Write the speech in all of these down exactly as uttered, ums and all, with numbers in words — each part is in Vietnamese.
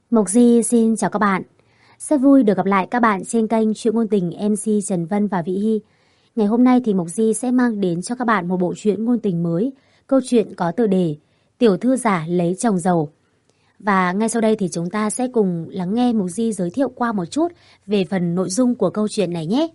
Mộc Di xin chào các bạn. Rất vui được gặp lại các bạn trên kênh Truyện ngôn tình em xê Trần Vân và Vị Hy. Ngày hôm nay thì Mộc Di sẽ mang đến cho các bạn một bộ truyện ngôn tình mới. Câu chuyện có tựa đề Tiểu thư giả lấy chồng giàu. Và ngay sau đây thì chúng ta sẽ cùng lắng nghe Mộc Di giới thiệu qua một chút về phần nội dung của câu chuyện này nhé.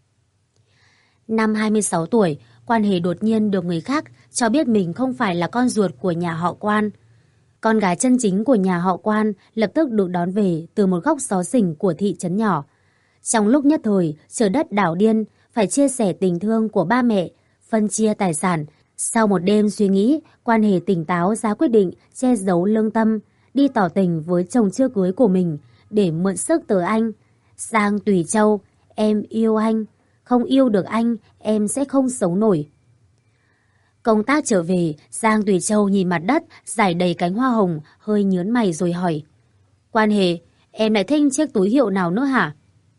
Năm hai mươi sáu tuổi, Quan Hề đột nhiên được người khác cho biết mình không phải là con ruột của nhà họ Quan. Con gái chân chính của nhà họ Quan lập tức được đón về từ một góc xó xỉnh của thị trấn nhỏ. Trong lúc nhất thời, trời đất đảo điên, phải chia sẻ tình thương của ba mẹ, phân chia tài sản. Sau một đêm suy nghĩ, Quan Hề tỉnh táo ra quyết định che giấu lương tâm, đi tỏ tình với chồng chưa cưới của mình để mượn sức từ anh. Giang Tùy Châu, em yêu anh, không yêu được anh, em sẽ không sống nổi. Công tác trở về, Giang Tùy Châu nhìn mặt đất, rải đầy cánh hoa hồng, hơi nhớn mày rồi hỏi. Quan Hề, em lại thích chiếc túi hiệu nào nữa hả?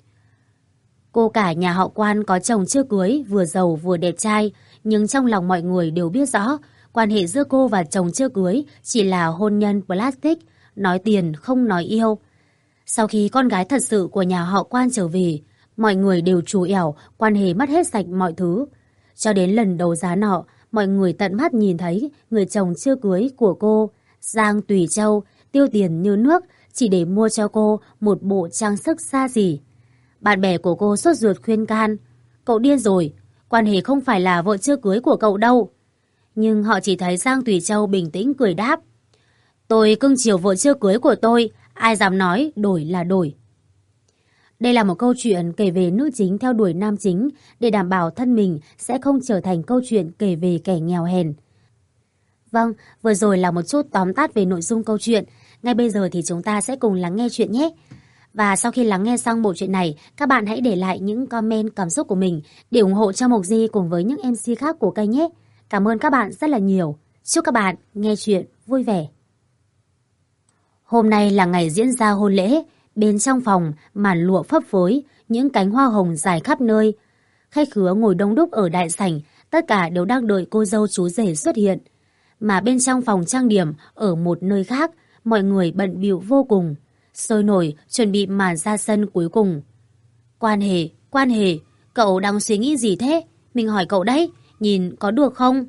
Cô cả nhà họ Quan có chồng chưa cưới, vừa giàu vừa đẹp trai, nhưng trong lòng mọi người đều biết rõ, quan hệ giữa cô và chồng chưa cưới chỉ là hôn nhân plastic, nói tiền không nói yêu. Sau khi con gái thật sự của nhà họ Quan trở về, mọi người đều trù ẻo, Quan Hề mất hết sạch mọi thứ. Cho đến lần đấu giá nọ, mọi người tận mắt nhìn thấy người chồng chưa cưới của cô, Giang Tùy Châu, tiêu tiền như nước chỉ để mua cho cô một bộ trang sức xa xỉ. Bạn bè của cô sốt ruột khuyên can, cậu điên rồi, Quan Hề không phải là vợ chưa cưới của cậu đâu. Nhưng họ chỉ thấy Giang Tùy Châu bình tĩnh cười đáp. Tôi cưng chiều vợ chưa cưới của tôi, ai dám nói đổi là đổi. Đây là một câu chuyện kể về nữ chính theo đuổi nam chính để đảm bảo thân mình sẽ không trở thành câu chuyện kể về kẻ nghèo hèn. Vâng, vừa rồi là một chút tóm tắt về nội dung câu chuyện. Ngay bây giờ thì chúng ta sẽ cùng lắng nghe chuyện nhé. Và sau khi lắng nghe xong bộ truyện này, các bạn hãy để lại những comment cảm xúc của mình để ủng hộ cho Mộc Di cùng với những em xê khác của kênh nhé. Cảm ơn các bạn rất là nhiều. Chúc các bạn nghe chuyện vui vẻ. Hôm nay là ngày diễn ra hôn lễ. Bên trong phòng, màn lụa phấp phới, những cánh hoa hồng dài khắp nơi. Khách khứa ngồi đông đúc ở đại sảnh, tất cả đều đang đợi cô dâu chú rể xuất hiện. Mà bên trong phòng trang điểm, ở một nơi khác, mọi người bận bịu vô cùng. Sôi nổi, chuẩn bị màn ra sân cuối cùng. Quan Hề, Quan Hề, cậu đang suy nghĩ gì thế? Mình hỏi cậu đấy, nhìn có được không?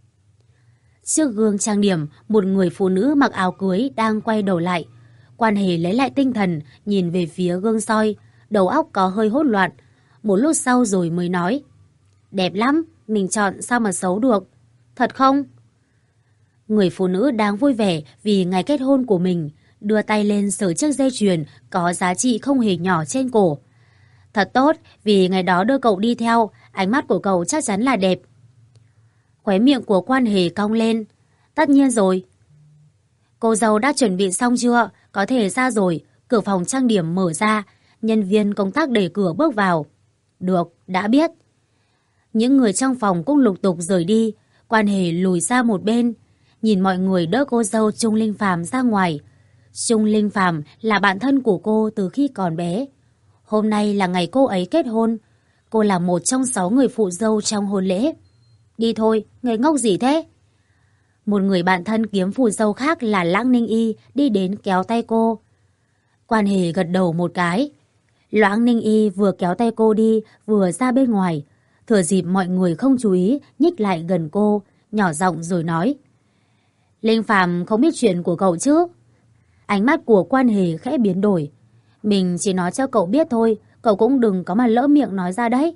Trước gương trang điểm, một người phụ nữ mặc áo cưới đang quay đầu lại. Quan Hề lấy lại tinh thần, nhìn về phía gương soi, đầu óc có hơi hỗn loạn. Một lúc sau rồi mới nói. Đẹp lắm, mình chọn sao mà xấu được. Thật không? Người phụ nữ đang vui vẻ vì ngày kết hôn của mình, đưa tay lên sờ chiếc dây chuyền có giá trị không hề nhỏ trên cổ. Thật tốt, vì ngày đó đưa cậu đi theo, ánh mắt của cậu chắc chắn là đẹp. Khóe miệng của Quan Hề cong lên. Tất nhiên rồi. Cô dâu đã chuẩn bị xong chưa? Có thể ra rồi. Cửa phòng trang điểm mở ra. Nhân viên công tác đẩy cửa bước vào. Được, đã biết. Những người trong phòng cũng lục tục rời đi. Quan Hề lùi ra một bên, nhìn mọi người đỡ cô dâu Trung Linh Phàm ra ngoài. Trung Linh Phàm là bạn thân của cô từ khi còn bé. Hôm nay là ngày cô ấy kết hôn. Cô là một trong sáu người phụ dâu trong hôn lễ. Đi thôi, ngây ngốc gì thế? Một người bạn thân kiếm phù dâu khác là Lãng Ninh Y đi đến kéo tay cô. Quan Hề gật đầu một cái. Lãng Ninh Y vừa kéo tay cô đi vừa ra bên ngoài. Thừa dịp mọi người không chú ý, nhích lại gần cô, nhỏ giọng rồi nói. Linh Phàm không biết chuyện của cậu chứ? Ánh mắt của Quan Hề khẽ biến đổi. Mình chỉ nói cho cậu biết thôi, cậu cũng đừng có mà lỡ miệng nói ra đấy.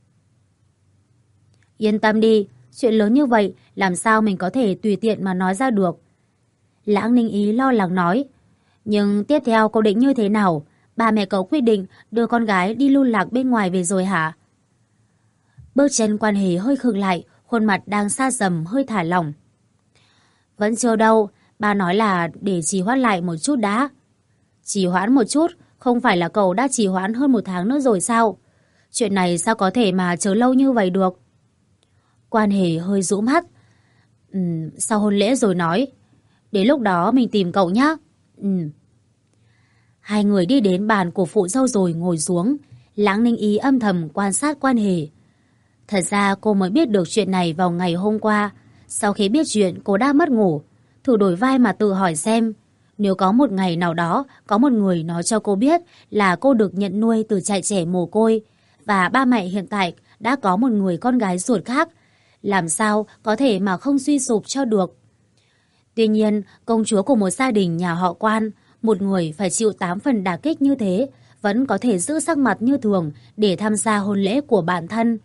Yên tâm đi, chuyện lớn như vậy làm sao mình có thể tùy tiện mà nói ra được. Lãng Ninh Ý lo lắng nói. Nhưng tiếp theo cậu định như thế nào? Ba mẹ cậu quyết định đưa con gái đi lưu lạc bên ngoài về rồi hả? Bước chân Quan Hề hơi khựng lại, khuôn mặt đang xa dầm hơi thả lỏng. Vẫn chưa đâu, ba nói là để trì hoãn lại một chút đã. Trì hoãn một chút? Không phải là cậu đã trì hoãn hơn một tháng nữa rồi sao? Chuyện này sao có thể mà chờ lâu như vậy được? Quan Hề hơi rũ mắt. Ừ, sau hôn lễ rồi nói. Đến lúc đó mình tìm cậu nhé. Ừ. Hai người đi đến bàn của phụ dâu rồi ngồi xuống. Lãng Ninh Ý âm thầm quan sát Quan Hề. Thật ra cô mới biết được chuyện này vào ngày hôm qua. Sau khi biết chuyện cô đã mất ngủ. Thử đổi vai mà tự hỏi xem. Nếu có một ngày nào đó, có một người nói cho cô biết là cô được nhận nuôi từ trại trẻ mồ côi, và ba mẹ hiện tại đã có một người con gái ruột khác, làm sao có thể mà không suy sụp cho được. Tuy nhiên, công chúa của một gia đình nhà họ Quan, một người phải chịu tám phần đả kích như thế, vẫn có thể giữ sắc mặt như thường để tham gia hôn lễ của bản thân.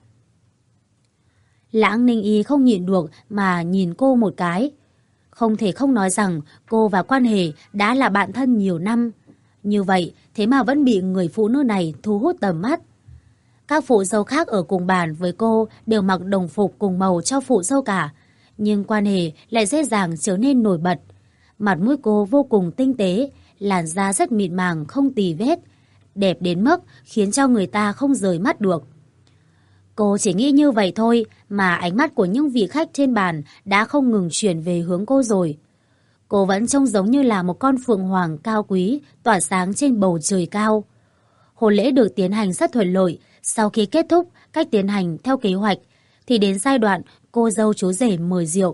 Lãng Ninh Y không nhịn được mà nhìn cô một cái. Không thể không nói rằng cô và Quan Hề đã là bạn thân nhiều năm. Như vậy, thế mà vẫn bị người phụ nữ này thu hút tầm mắt. Các phụ dâu khác ở cùng bàn với cô đều mặc đồng phục cùng màu cho phụ dâu cả. Nhưng Quan Hề lại dễ dàng trở nên nổi bật. Mặt mũi cô vô cùng tinh tế, làn da rất mịn màng không tì vết, đẹp đến mức khiến cho người ta không rời mắt được. Cô chỉ nghĩ như vậy thôi mà ánh mắt của những vị khách trên bàn đã không ngừng chuyển về hướng cô rồi. Cô vẫn trông giống như là một con phượng hoàng cao quý tỏa sáng trên bầu trời cao. Hôn lễ được tiến hành rất thuận lợi. Sau khi kết thúc cách tiến hành theo kế hoạch thì đến giai đoạn cô dâu chú rể mời rượu.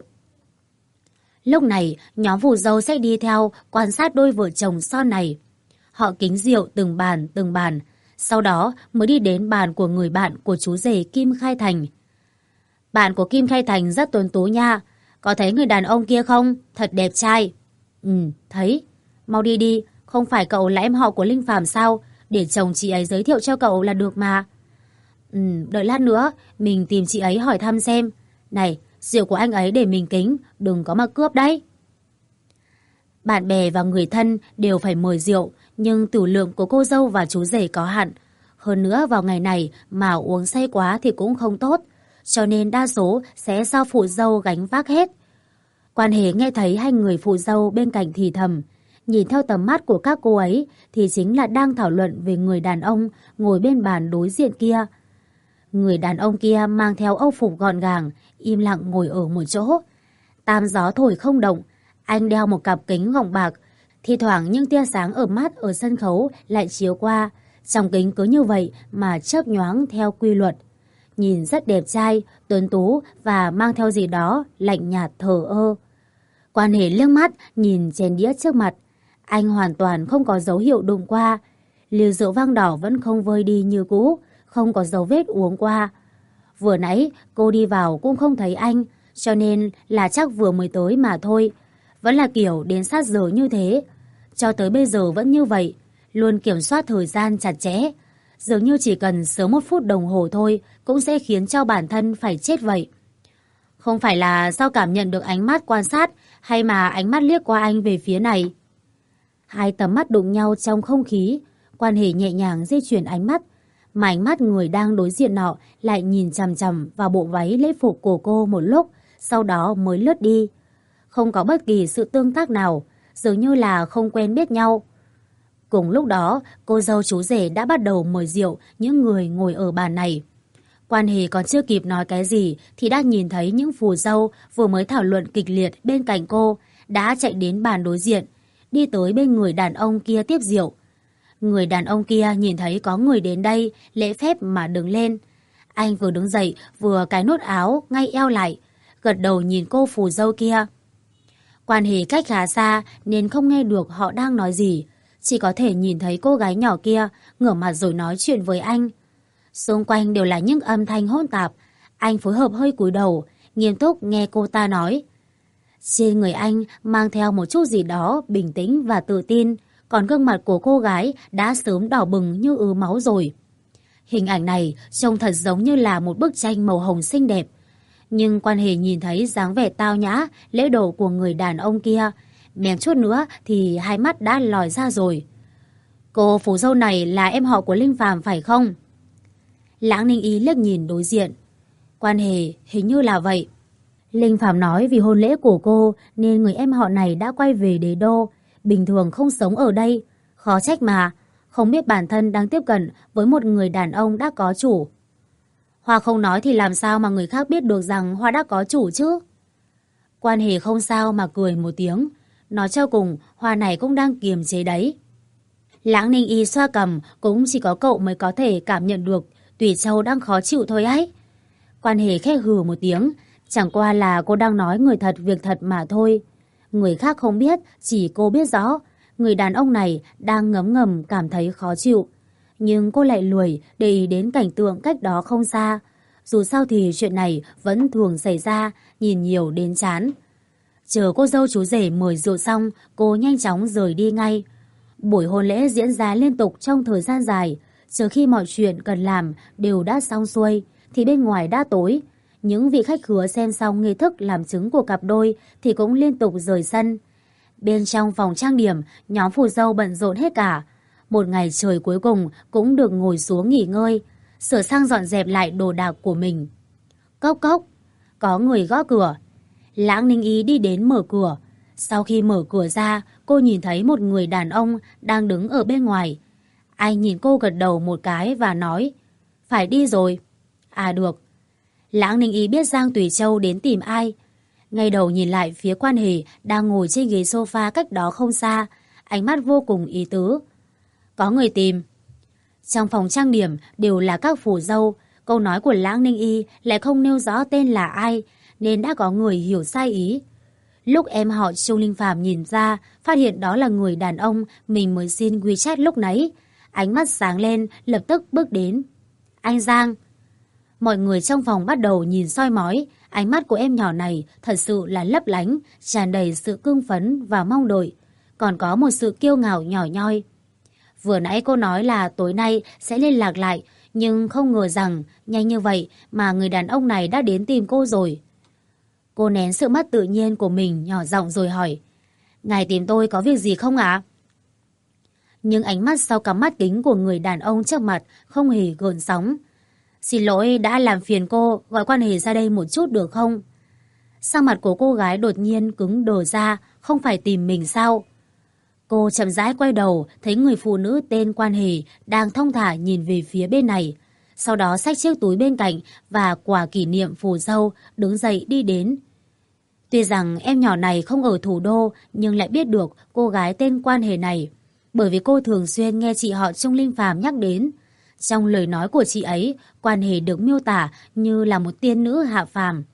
Lúc này nhóm phù dâu sẽ đi theo quan sát đôi vợ chồng son này. Họ kính rượu từng bàn từng bàn, sau đó mới đi đến bàn của người bạn của chú rể Kim Khai Thành. Bạn của Kim Khai Thành rất tuấn tú nha. Có thấy người đàn ông kia không? Thật đẹp trai. Ừ, thấy. Mau đi đi, không phải cậu là em họ của Linh Phàm sao? Để chồng chị ấy giới thiệu cho cậu là được mà. Ừ, đợi lát nữa, mình tìm chị ấy hỏi thăm xem. Này, rượu của anh ấy để mình kính, đừng có mà cướp đấy. Bạn bè và người thân đều phải mời rượu, nhưng tử lượng của cô dâu và chú rể có hạn. Hơn nữa vào ngày này mà uống say quá thì cũng không tốt, cho nên đa số sẽ do phụ dâu gánh vác hết. Quan Hề nghe thấy hai người phụ dâu bên cạnh thì thầm, nhìn theo tầm mắt của các cô ấy thì chính là đang thảo luận về người đàn ông ngồi bên bàn đối diện kia. Người đàn ông kia mang theo âu phục gọn gàng, im lặng ngồi ở một chỗ. Tam gió thổi không động, anh đeo một cặp kính gọng bạc, thi thoảng những tia sáng ở mắt ở sân khấu lại chiếu qua, trong kính cứ như vậy mà chớp nhoáng theo quy luật. Nhìn rất đẹp trai, tuấn tú và mang theo gì đó lạnh nhạt thờ ơ. Quan Hề liếc mắt nhìn chén đĩa trước mặt, anh hoàn toàn không có dấu hiệu đụng qua. Ly rượu vang đỏ vẫn không vơi đi như cũ, không có dấu vết uống qua. Vừa nãy cô đi vào cũng không thấy anh, cho nên là chắc vừa mới tới mà thôi. Vẫn là kiểu đến sát giờ như thế. Cho tới bây giờ vẫn như vậy, luôn kiểm soát thời gian chặt chẽ. Dường như chỉ cần sớm một phút đồng hồ thôi cũng sẽ khiến cho bản thân phải chết vậy. Không phải là do cảm nhận được ánh mắt quan sát hay mà ánh mắt liếc qua anh về phía này. Hai tầm mắt đụng nhau trong không khí, Quan Hề nhẹ nhàng di chuyển ánh mắt, mà ánh mắt người đang đối diện nọ lại nhìn chằm chằm vào bộ váy lễ phục của cô một lúc, sau đó mới lướt đi. Không có bất kỳ sự tương tác nào, dường như là không quen biết nhau. Cùng lúc đó, cô dâu chú rể đã bắt đầu mời rượu những người ngồi ở bàn này. Quan Hề còn chưa kịp nói cái gì thì đã nhìn thấy những phù dâu vừa mới thảo luận kịch liệt bên cạnh cô đã chạy đến bàn đối diện, đi tới bên người đàn ông kia tiếp rượu. Người đàn ông kia nhìn thấy có người đến đây, lễ phép mà đứng lên. Anh vừa đứng dậy vừa cài nút áo ngay eo lại, gật đầu nhìn cô phù dâu kia. Quan Hề cách khá xa nên không nghe được họ đang nói gì, chỉ có thể nhìn thấy cô gái nhỏ kia ngửa mặt rồi nói chuyện với anh. Xung quanh đều là những âm thanh hỗn tạp. Anh phối hợp hơi cúi đầu, nghiêm túc nghe cô ta nói. Trên người anh mang theo một chút gì đó bình tĩnh và tự tin, còn gương mặt của cô gái đã sớm đỏ bừng như ứ máu rồi. Hình ảnh này trông thật giống như là một bức tranh màu hồng xinh đẹp. Nhưng Quan Hề nhìn thấy dáng vẻ tao nhã, lễ độ của người đàn ông kia, mèm chút nữa thì hai mắt đã lòi ra rồi. Cô phú dâu này là em họ của Linh Phàm phải không? Lãng Ninh Y liếc nhìn đối diện. Quan Hề, hình như là vậy. Linh Phàm nói vì hôn lễ của cô nên người em họ này đã quay về đế đô, bình thường không sống ở đây. Khó trách mà, không biết bản thân đang tiếp cận với một người đàn ông đã có chủ. Hoa không nói thì làm sao mà người khác biết được rằng Hoa đã có chủ chứ? Quan Hề không sao mà cười một tiếng. Nói cho cùng, Hoa này cũng đang kiềm chế đấy. Lãng Ninh Y xoa cằm, cũng chỉ có cậu mới có thể cảm nhận được Tùy Châu đang khó chịu thôi ấy. Quan Hề khẽ hừ một tiếng, chẳng qua là cô đang nói người thật việc thật mà thôi. Người khác không biết, chỉ cô biết rõ. Người đàn ông này đang ngấm ngầm cảm thấy khó chịu. Nhưng cô lại lười để ý đến cảnh tượng cách đó không xa. Dù sao thì chuyện này vẫn thường xảy ra, nhìn nhiều đến chán. Chờ cô dâu chú rể mời rượu xong, cô nhanh chóng rời đi ngay. Buổi hôn lễ diễn ra liên tục trong thời gian dài. Chờ khi mọi chuyện cần làm đều đã xong xuôi, thì bên ngoài đã tối. Những vị khách khứa xem xong nghi thức làm chứng của cặp đôi thì cũng liên tục rời sân. Bên trong phòng trang điểm, nhóm phù dâu bận rộn hết cả. Một ngày trời cuối cùng cũng được ngồi xuống nghỉ ngơi, sửa sang dọn dẹp lại đồ đạc của mình. Cốc cốc, có người gõ cửa. Lãng Ninh Ý đi đến mở cửa. Sau khi mở cửa ra, cô nhìn thấy một người đàn ông đang đứng ở bên ngoài. Anh nhìn cô gật đầu một cái và nói, phải đi rồi. À được. Lãng Ninh Ý biết Giang Tùy Châu đến tìm ai. Ngay đầu nhìn lại phía Quan Hề đang ngồi trên ghế sofa cách đó không xa, ánh mắt vô cùng ý tứ. Có người tìm. Trong phòng trang điểm đều là các phù dâu, câu nói của Lãng Ninh Y lại không nêu rõ tên là ai, nên đã có người hiểu sai ý. Lúc em họ Trung Linh Phàm nhìn ra, phát hiện đó là người đàn ông mình mới xin WeChat lúc nãy. Ánh mắt sáng lên, lập tức bước đến. Anh Giang. Mọi người trong phòng bắt đầu nhìn soi mói, ánh mắt của em nhỏ này thật sự là lấp lánh, tràn đầy sự cưng phấn và mong đợi. Còn có một sự kiêu ngạo nhỏ nhoi. Vừa nãy cô nói là tối nay sẽ liên lạc lại, nhưng không ngờ rằng nhanh như vậy mà người đàn ông này đã đến tìm cô rồi. Cô nén sự mất tự nhiên của mình nhỏ giọng rồi hỏi, ngài tìm tôi có việc gì không ạ? Nhưng ánh mắt sau cắm mắt kính của người đàn ông trước mặt không hề gợn sóng. Xin lỗi đã làm phiền cô, gọi Quan Hề ra đây một chút được không? Sắc mặt của cô gái đột nhiên cứng đờ ra, không phải tìm mình sao? Cô chậm rãi quay đầu, thấy người phụ nữ tên Quan Hề đang thong thả nhìn về phía bên này. Sau đó xách chiếc túi bên cạnh và quà kỷ niệm phù dâu, đứng dậy đi đến. Tuy rằng em nhỏ này không ở thủ đô, nhưng lại biết được cô gái tên Quan Hề này. Bởi vì cô thường xuyên nghe chị họ Trung Linh Phàm nhắc đến. Trong lời nói của chị ấy, Quan Hề được miêu tả như là một tiên nữ hạ phàm.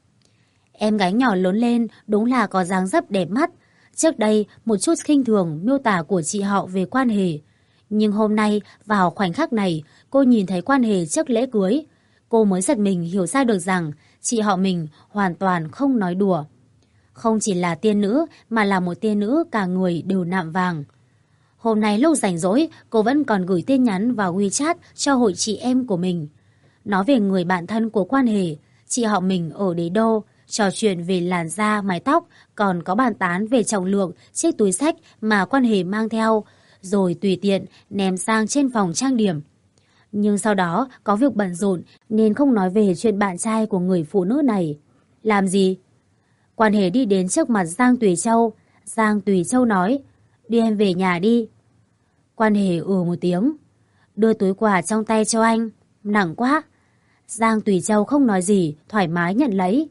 Em gái nhỏ lớn lên đúng là có dáng dấp đẹp mắt. Trước đây, một chút khinh thường miêu tả của chị họ về Quan Hề. Nhưng hôm nay, vào khoảnh khắc này, cô nhìn thấy Quan Hề trước lễ cưới. Cô mới giật mình hiểu ra được rằng chị họ mình hoàn toàn không nói đùa. Không chỉ là tiên nữ, mà là một tiên nữ cả người đều nạm vàng. Hôm nay lúc rảnh rỗi, cô vẫn còn gửi tin nhắn vào WeChat cho hội chị em của mình. Nói về người bạn thân của Quan Hề, chị họ mình ở đế đô, trò chuyện về làn da, mái tóc, còn có bàn tán về trọng lượng chiếc túi xách mà Quan Hề mang theo, rồi tùy tiện ném sang trên phòng trang điểm. Nhưng sau đó có việc bận rộn nên không nói về chuyện bạn trai của người phụ nữ này. Làm gì? Quan Hề đi đến trước mặt Giang Tùy Châu. Giang Tùy Châu nói, đi em về nhà đi. Quan Hề ừ một tiếng, đưa túi quà trong tay cho anh. Nặng quá. Giang Tùy Châu không nói gì, thoải mái nhận lấy.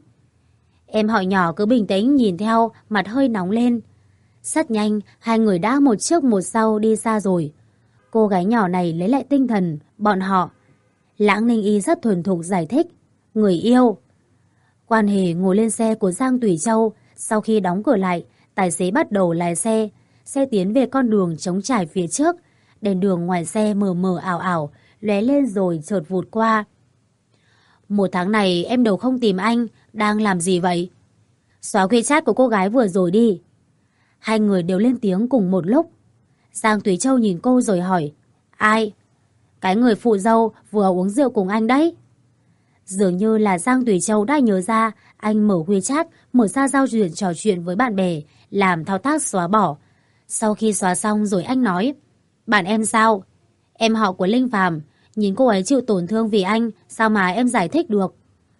Em họ nhỏ cứ bình tĩnh nhìn theo, mặt hơi nóng lên. Rất nhanh, hai người đã một trước một sau đi xa rồi. Cô gái nhỏ này lấy lại tinh thần, bọn họ. Lãng Ninh Y rất thuần thục giải thích. Người yêu. Quan Hề ngồi lên xe của Giang Tùy Châu. Sau khi đóng cửa lại, tài xế bắt đầu lái xe. Xe tiến về con đường trống trải phía trước. Đèn đường ngoài xe mờ mờ ảo ảo, lóe lên rồi chợt vụt qua. Một tháng này em đều không tìm anh. Đang làm gì vậy? Xóa WeChat của cô gái vừa rồi đi. Hai người đều lên tiếng cùng một lúc. Giang Tùy Châu nhìn cô rồi hỏi, ai? Cái người phụ dâu vừa uống rượu cùng anh đấy. Dường như là Giang Tùy Châu đã nhớ ra, anh mở WeChat, mở ra giao diện trò chuyện với bạn bè, làm thao tác xóa bỏ. Sau khi xóa xong rồi anh nói, bạn em sao? Em họ của Linh Phàm, nhìn cô ấy chịu tổn thương vì anh, sao mà em giải thích được?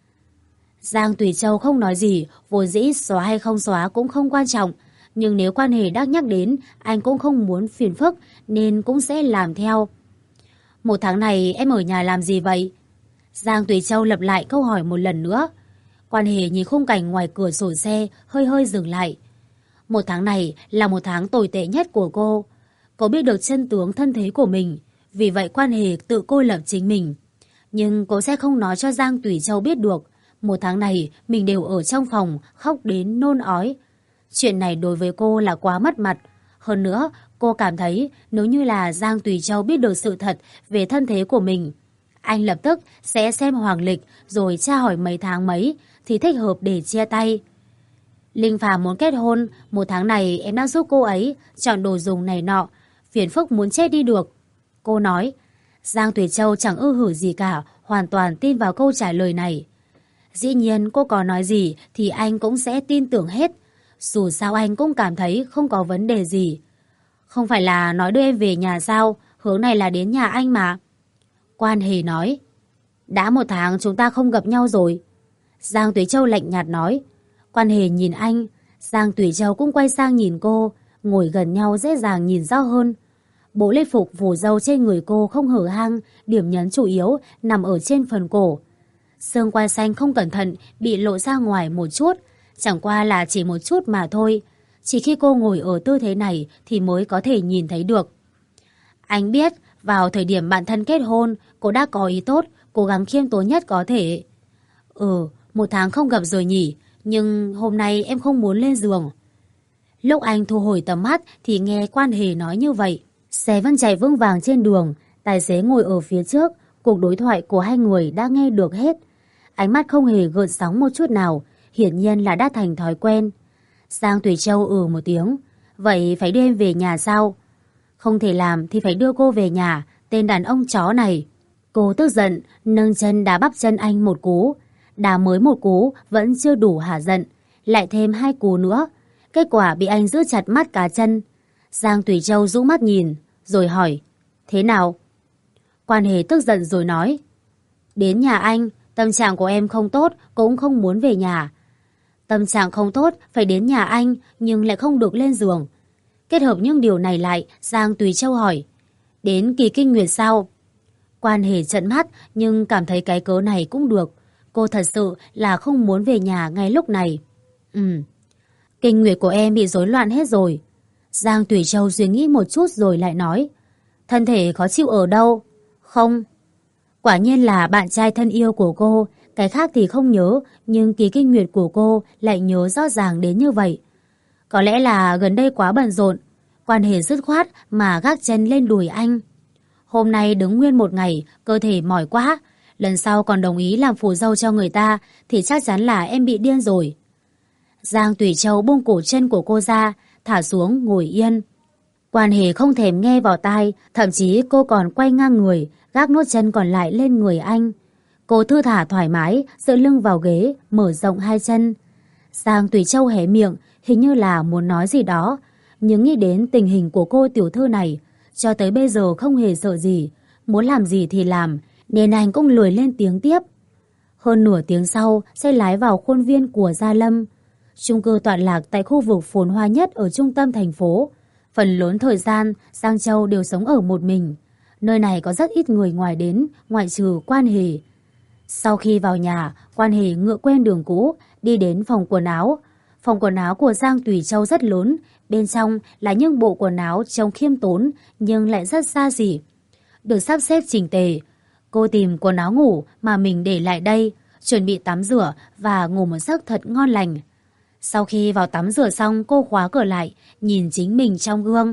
Giang Tùy Châu không nói gì, vốn dĩ xóa hay không xóa cũng không quan trọng. Nhưng nếu Quan Hề đã nhắc đến, anh cũng không muốn phiền phức, nên cũng sẽ làm theo. Một tháng này em ở nhà làm gì vậy? Giang Tùy Châu lặp lại câu hỏi một lần nữa. Quan Hề nhìn khung cảnh ngoài cửa sổ xe, hơi hơi dừng lại. Một tháng này là một tháng tồi tệ nhất của cô. Cô biết được chân tướng thân thế của mình, vì vậy Quan Hề tự cô lập chính mình. Nhưng cô sẽ không nói cho Giang Tùy Châu biết được. Một tháng này mình đều ở trong phòng, khóc đến nôn ói. Chuyện này đối với cô là quá mất mặt. Hơn nữa, Cô cảm thấy nếu như là Giang Tùy Châu biết được sự thật về thân thế của mình, anh lập tức sẽ xem hoàng lịch rồi tra hỏi mấy tháng mấy thì thích hợp để chia tay. Linh Phàm muốn kết hôn, một tháng này em đã giúp cô ấy chọn đồ dùng này nọ, phiền phức muốn chết đi được. Cô nói. Giang Tùy Châu chẳng ư hử gì cả, hoàn toàn tin vào câu trả lời này. Dĩ nhiên cô có nói gì thì anh cũng sẽ tin tưởng hết. Dù sao anh cũng cảm thấy không có vấn đề gì. Không phải là nói đưa em về nhà sao, hướng này là đến nhà anh mà. Quan Hề nói. Đã một tháng chúng ta không gặp nhau rồi. Giang Tùy Châu lạnh nhạt nói. Quan Hề nhìn anh, Giang Tùy Châu cũng quay sang nhìn cô, ngồi gần nhau dễ dàng nhìn rõ hơn. Bộ lễ phục phủ dâu trên người cô không hở hang, điểm nhấn chủ yếu nằm ở trên phần cổ. Xương quai xanh không cẩn thận bị lộ ra ngoài một chút, chẳng qua là chỉ một chút mà thôi. Chỉ khi cô ngồi ở tư thế này thì mới có thể nhìn thấy được. Anh biết, vào thời điểm bạn thân kết hôn, cô đã có ý tốt, cố gắng khiêm tốn nhất có thể. Ừ, một tháng không gặp rồi nhỉ, nhưng hôm nay em không muốn lên giường. Lúc anh thu hồi tầm mắt thì nghe Quan Hề nói như vậy. Xe vẫn chạy vững vàng trên đường, tài xế ngồi ở phía trước, cuộc đối thoại của hai người đã nghe được hết. Ánh mắt không hề gợn sóng một chút nào, hiển nhiên là đã thành thói quen. Giang Tùy Châu ừ một tiếng, vậy phải đưa em về nhà sao? Không thể làm thì phải đưa cô về nhà, tên đàn ông chó này. Cô tức giận, nâng chân đá bắp chân anh một cú. Đá mới một cú vẫn chưa đủ hả giận, lại thêm hai cú nữa. Kết quả bị anh giữ chặt mắt cá chân. Giang Tùy Châu rũ mắt nhìn, rồi hỏi, thế nào? Quan Hề tức giận rồi nói, đến nhà anh, tâm trạng của em không tốt, cũng không muốn về nhà. Tâm trạng không tốt, phải đến nhà anh, nhưng lại không được lên giường. Kết hợp những điều này lại, Giang Tùy Châu hỏi, đến kỳ kinh nguyệt sao? Quan Hề trợn mắt, nhưng cảm thấy cái cớ này cũng được. Cô thật sự là không muốn về nhà ngay lúc này. Ừ, kinh nguyệt của em bị rối loạn hết rồi. Giang Tùy Châu suy nghĩ một chút rồi lại nói, thân thể khó chịu ở đâu? Không. Quả nhiên là bạn trai thân yêu của cô, cái khác thì không nhớ, nhưng kỳ kinh nguyệt của cô lại nhớ rõ ràng đến như vậy. Có lẽ là gần đây quá bận rộn. Quan Hề dứt khoát mà gác chân lên đùi anh. Hôm nay đứng nguyên một ngày, cơ thể mỏi quá. Lần sau còn đồng ý làm phù dâu cho người ta thì chắc chắn là em bị điên rồi. Giang Tùy Châu buông cổ chân của cô ra, thả xuống ngồi yên. Quan Hề không thèm nghe vào tai, thậm chí cô còn quay ngang người, gác nốt chân còn lại lên người anh. Cô thư thả thoải mái, dựa lưng vào ghế, mở rộng hai chân. Giang Tùy Châu hé miệng, hình như là muốn nói gì đó, nhưng nghĩ đến tình hình của cô tiểu thư này, cho tới bây giờ không hề sợ gì, muốn làm gì thì làm, nên anh cũng lười lên tiếng tiếp. Hơn nửa tiếng sau, xe lái vào khuôn viên của Gia Lâm. Chung cư tọa lạc tại khu vực phồn hoa nhất ở trung tâm thành phố. Phần lớn thời gian, Giang Châu đều sống ở một mình. Nơi này có rất ít người ngoài đến, ngoại trừ Quan Hề. Sau khi vào nhà, Quan Hề ngựa quen đường cũ, đi đến phòng quần áo. Phòng quần áo của Giang Tùy Châu rất lớn, bên trong là những bộ quần áo trông khiêm tốn nhưng lại rất xa xỉ, được sắp xếp chỉnh tề. Cô tìm quần áo ngủ mà mình để lại đây, chuẩn bị tắm rửa và ngủ một giấc thật ngon lành. Sau khi vào tắm rửa xong, cô khóa cửa lại, nhìn chính mình trong gương.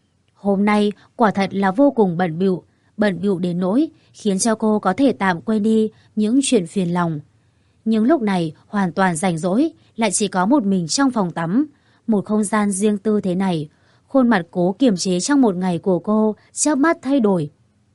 Hôm nay quả thật là vô cùng bận bịu, bận bịu đến nỗi khiến cho cô có thể tạm quên đi những chuyện phiền lòng. Nhưng lúc này hoàn toàn rảnh rỗi, lại chỉ có một mình trong phòng tắm, một không gian riêng tư thế này. Khuôn mặt cố kiềm chế trong một ngày của cô chớp mắt thay đổi.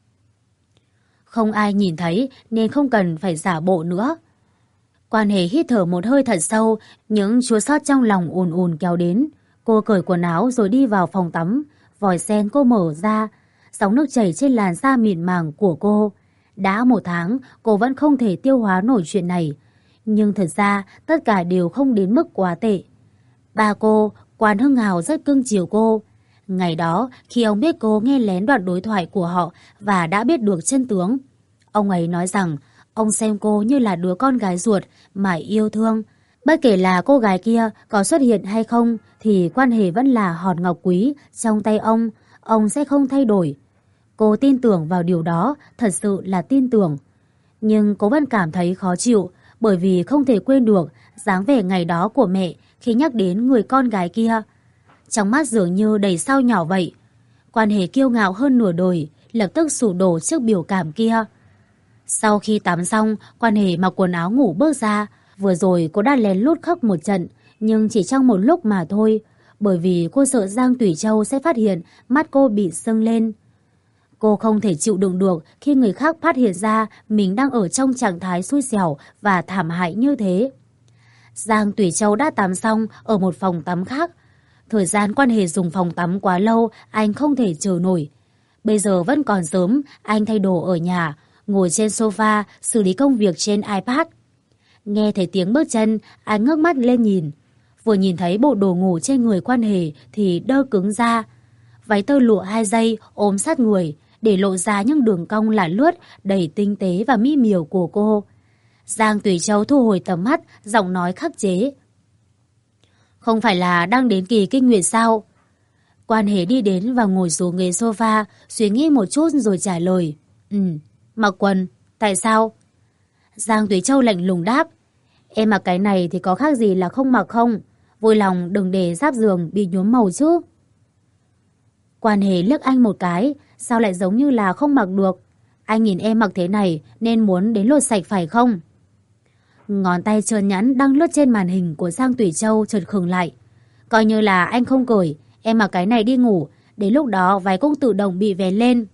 Không ai nhìn thấy nên không cần phải giả bộ nữa. Quan Hề hít thở một hơi thật sâu, những chua xót trong lòng ùn ùn kéo đến. Cô cởi quần áo rồi đi vào phòng tắm. Vòi sen cô mở ra, sóng nước chảy trên làn da mịn màng của cô. Đã một tháng, cô vẫn không thể tiêu hóa nổi chuyện này. Nhưng thật ra, tất cả đều không đến mức quá tệ. Ba cô, Quan Hưng Hào rất cưng chiều cô. Ngày đó, khi ông biết cô nghe lén đoạn đối thoại của họ và đã biết được chân tướng, ông ấy nói rằng ông xem cô như là đứa con gái ruột mà yêu thương. Bất kể là cô gái kia có xuất hiện hay không thì Quan Hề vẫn là hòn ngọc quý trong tay ông, ông sẽ không thay đổi. Cô tin tưởng vào điều đó, thật sự là tin tưởng. Nhưng cô vẫn cảm thấy khó chịu bởi vì không thể quên được dáng vẻ ngày đó của mẹ khi nhắc đến người con gái kia. Trong mắt dường như đầy sao nhỏ vậy. Quan Hề kiêu ngạo hơn nửa đời, lập tức sụp đổ trước biểu cảm kia. Sau khi tắm xong, Quan Hề mặc quần áo ngủ bước ra. Vừa rồi cô đã lén lút khóc một trận, nhưng chỉ trong một lúc mà thôi, bởi vì cô sợ Giang Tùy Châu sẽ phát hiện mắt cô bị sưng lên. Cô không thể chịu đựng được khi người khác phát hiện ra mình đang ở trong trạng thái xui xẻo và thảm hại như thế. Giang Tùy Châu đã tắm xong ở một phòng tắm khác. Thời gian Quan Hề dùng phòng tắm quá lâu, anh không thể chờ nổi. Bây giờ vẫn còn sớm, anh thay đồ ở nhà, ngồi trên sofa xử lý công việc trên iPad. Nghe thấy tiếng bước chân, anh ngước mắt lên nhìn. Vừa nhìn thấy bộ đồ ngủ trên người Quan Hề thì đơ cứng ra. Váy tơ lụa hai dây ôm sát người, để lộ ra những đường cong lả lướt đầy tinh tế và mỹ miều của cô. Giang Tùy Châu thu hồi tầm mắt, giọng nói khắc chế. Không phải là đang đến kỳ kinh nguyệt sao? Quan Hề đi đến và ngồi xuống ghế sofa, suy nghĩ một chút rồi trả lời. Ừ, mặc quần. Tại sao? Giang Tùy Châu lạnh lùng đáp. Em mặc cái này thì có khác gì là không mặc không? Vui lòng đừng để giáp giường bị nhuốm màu chứ. Quan Hề liếc anh một cái, sao lại giống như là không mặc được? Anh nhìn em mặc thế này nên muốn đến lột sạch phải không? Ngón tay trơn nhẵn đang lướt trên màn hình của Giang Tùy Châu chợt khựng lại. Coi như là anh không cởi, em mặc cái này đi ngủ, đến lúc đó váy cũng tự động bị vén lên.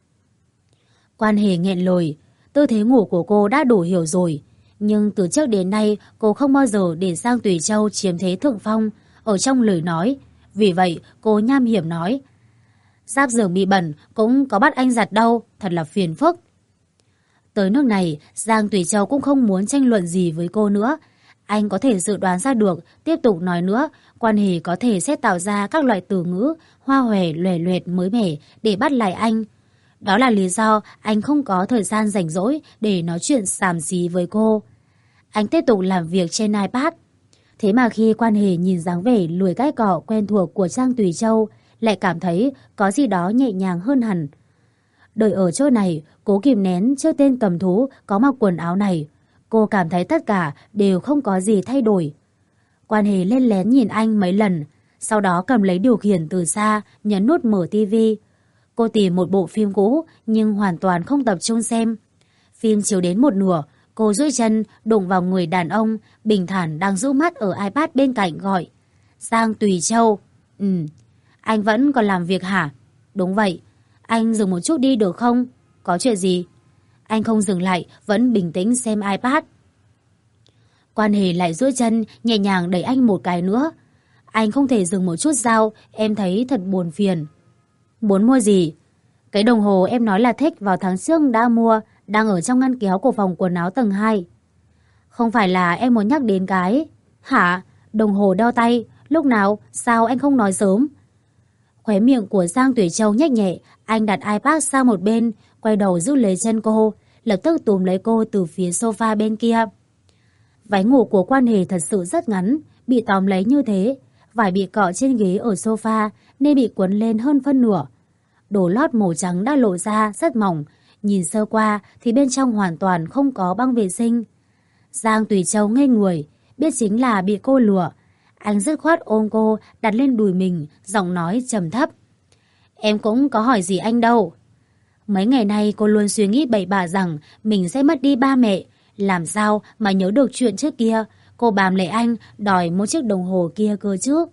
Quan Hề nghẹn lời, tư thế ngủ của cô đã đủ hiểu rồi. Nhưng từ trước đến nay cô không bao giờ để Giang Tùy Châu chiếm thế thượng phong ở trong lời nói. Vì vậy cô nham hiểm nói. Giáp giường bị bẩn cũng có bắt anh giặt đâu, thật là phiền phức. Tới nước này, Giang Tùy Châu cũng không muốn tranh luận gì với cô nữa. Anh có thể dự đoán ra được, tiếp tục nói nữa, Quan Hề có thể sẽ tạo ra các loại từ ngữ hoa hòe loè loẹt mới mẻ để bắt lại anh. Đó là lý do anh không có thời gian rảnh rỗi để nói chuyện xàm xí với cô. Anh tiếp tục làm việc trên iPad. Thế mà khi Quan Hề nhìn dáng vẻ lười gai cọ quen thuộc của Giang Tùy Châu, lại cảm thấy có gì đó nhẹ nhàng hơn hẳn. Đợi ở chỗ này, cố kìm nén trước tên cầm thú có mặc quần áo này. Cô cảm thấy tất cả đều không có gì thay đổi. Quan Hề lên lén nhìn anh mấy lần, sau đó cầm lấy điều khiển từ xa, nhấn nút mở tivi. Cô tìm một bộ phim cũ nhưng hoàn toàn không tập trung xem. Phim chiếu đến một nửa, cô duỗi chân đụng vào người đàn ông bình thản đang rũ mắt ở iPad bên cạnh gọi. Giang Tùy Châu. Ừ, anh vẫn còn làm việc hả? Đúng vậy. Anh dừng một chút đi được không? Có chuyện gì? Anh không dừng lại, vẫn bình tĩnh xem iPad. Quan Hề lại duỗi chân, nhẹ nhàng đẩy anh một cái nữa. Anh không thể dừng một chút sao? Em thấy thật buồn phiền. Muốn mua gì? Cái đồng hồ em nói là thích vào tháng trước đã mua, đang ở trong ngăn kéo của phòng quần áo tầng hai. Không phải là em muốn nhắc đến cái... Hả? Đồng hồ đeo tay? Lúc nào? Sao anh không nói sớm? Khóe miệng của Giang Tùy Châu nhếch nhẹ, anh đặt iPad sang một bên, quay đầu giữ lấy chân cô, lập tức túm lấy cô từ phía sofa bên kia. Váy ngủ của Quan Hề thật sự rất ngắn, bị tóm lấy như thế, vải bị cọ trên ghế ở sofa nên bị quấn lên hơn phân nửa. Đồ lót màu trắng đã lộ ra rất mỏng, nhìn sơ qua thì bên trong hoàn toàn không có băng vệ sinh. Giang Tùy Châu ngây người, biết chính là bị cô lừa. Anh dứt khoát ôm cô đặt lên đùi mình, giọng nói trầm thấp. Em cũng có hỏi gì anh đâu. Mấy ngày nay cô luôn suy nghĩ bậy bạ rằng mình sẽ mất đi ba mẹ. Làm sao mà nhớ được chuyện trước kia, cô bám lấy anh đòi mua chiếc đồng hồ kia cơ chứ.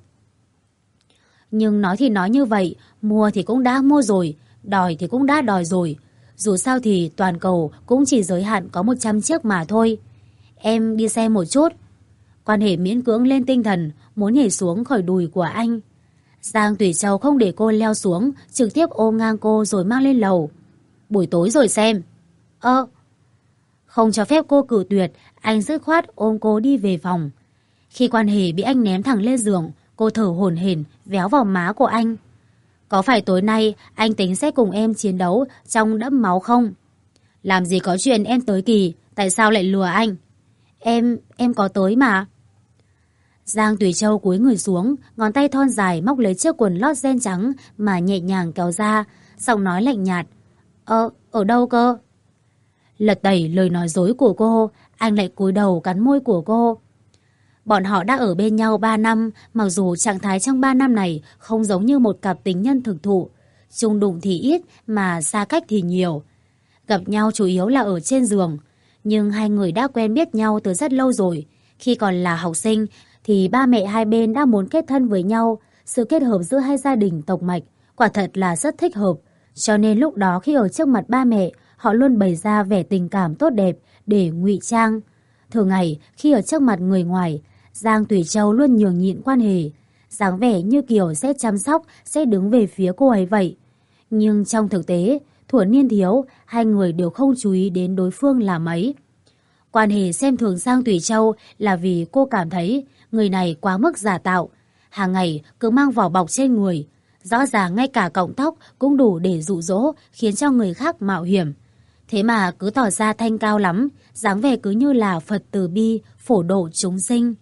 Nhưng nói thì nói như vậy, mua thì cũng đã mua rồi, đòi thì cũng đã đòi rồi. Dù sao thì toàn cầu cũng chỉ giới hạn có một trăm chiếc mà thôi. Em đi xem một chút. Quan Hề miễn cưỡng lên tinh thần, muốn nhảy xuống khỏi đùi của anh. Giang Tùy Châu không để cô leo xuống, trực tiếp ôm ngang cô rồi mang lên lầu. Buổi tối rồi xem. Ơ. Không cho phép cô cự tuyệt, anh dứt khoát ôm cô đi về phòng. Khi Quan Hề bị anh ném thẳng lên giường, cô thở hổn hển véo vào má của anh. Có phải tối nay anh tính sẽ cùng em chiến đấu trong đẫm máu không? Làm gì có chuyện em tới kỳ, tại sao lại lừa anh? Em, em có tới mà. Giang Tùy Châu cúi người xuống, ngón tay thon dài móc lấy chiếc quần lót ren trắng mà nhẹ nhàng kéo ra, giọng nói lạnh nhạt. Ờ, ở đâu cơ? Lật tẩy lời nói dối của cô, anh lại cúi đầu cắn môi của cô. Bọn họ đã ở bên nhau ba năm, mặc dù trạng thái trong ba năm này không giống như một cặp tình nhân thực thụ. chung đụng thì ít mà xa cách thì nhiều. Gặp nhau chủ yếu là ở trên giường, nhưng hai người đã quen biết nhau từ rất lâu rồi. Khi còn là học sinh thì ba mẹ hai bên đã muốn kết thân với nhau. Sự kết hợp giữa hai gia đình tộc mạch quả thật là rất thích hợp. Cho nên lúc đó khi ở trước mặt ba mẹ, họ luôn bày ra vẻ tình cảm tốt đẹp để ngụy trang. Thường ngày khi ở trước mặt người ngoài, Giang Tùy Châu luôn nhường nhịn Quan Hề, dáng vẻ như kiểu sẽ chăm sóc, sẽ đứng về phía cô ấy vậy. Nhưng trong thực tế, thuở niên thiếu, hai người đều không chú ý đến đối phương là mấy. Quan Hề xem thường Giang Tùy Châu là vì cô cảm thấy người này quá mức giả tạo, hàng ngày cứ mang vỏ bọc trên người. Rõ ràng ngay cả cọng tóc cũng đủ để dụ dỗ, khiến cho người khác mạo hiểm. Thế mà cứ tỏ ra thanh cao lắm, dáng vẻ cứ như là Phật từ bi, phổ độ chúng sinh.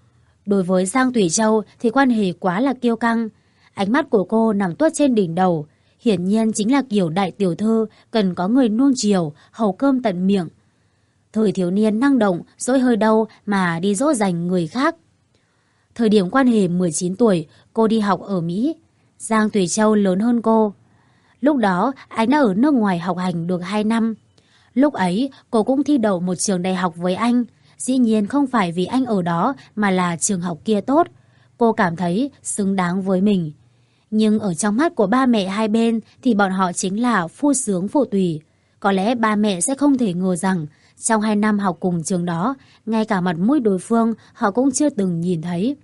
Đối với Giang Tùy Châu thì Quan Hề quá là kiêu căng. Ánh mắt của cô nằm tuốt trên đỉnh đầu, hiển nhiên chính là kiểu đại tiểu thư cần có người nuông chiều, hầu cơm tận miệng. Thời thiếu niên năng động, dỗi hơi đâu mà đi dỗ dành người khác. Thời điểm Quan Hề mười chín tuổi, cô đi học ở Mỹ. Giang Tùy Châu lớn hơn cô. Lúc đó, anh đã ở nước ngoài học hành được hai năm. Lúc ấy, cô cũng thi đậu một trường đại học với anh. Dĩ nhiên không phải vì anh ở đó mà là trường học kia tốt. Cô cảm thấy xứng đáng với mình. Nhưng ở trong mắt của ba mẹ hai bên thì bọn họ chính là phu sướng phụ tùy. Có lẽ ba mẹ sẽ không thể ngờ rằng trong hai năm học cùng trường đó, ngay cả mặt mũi đối phương họ cũng chưa từng nhìn thấy.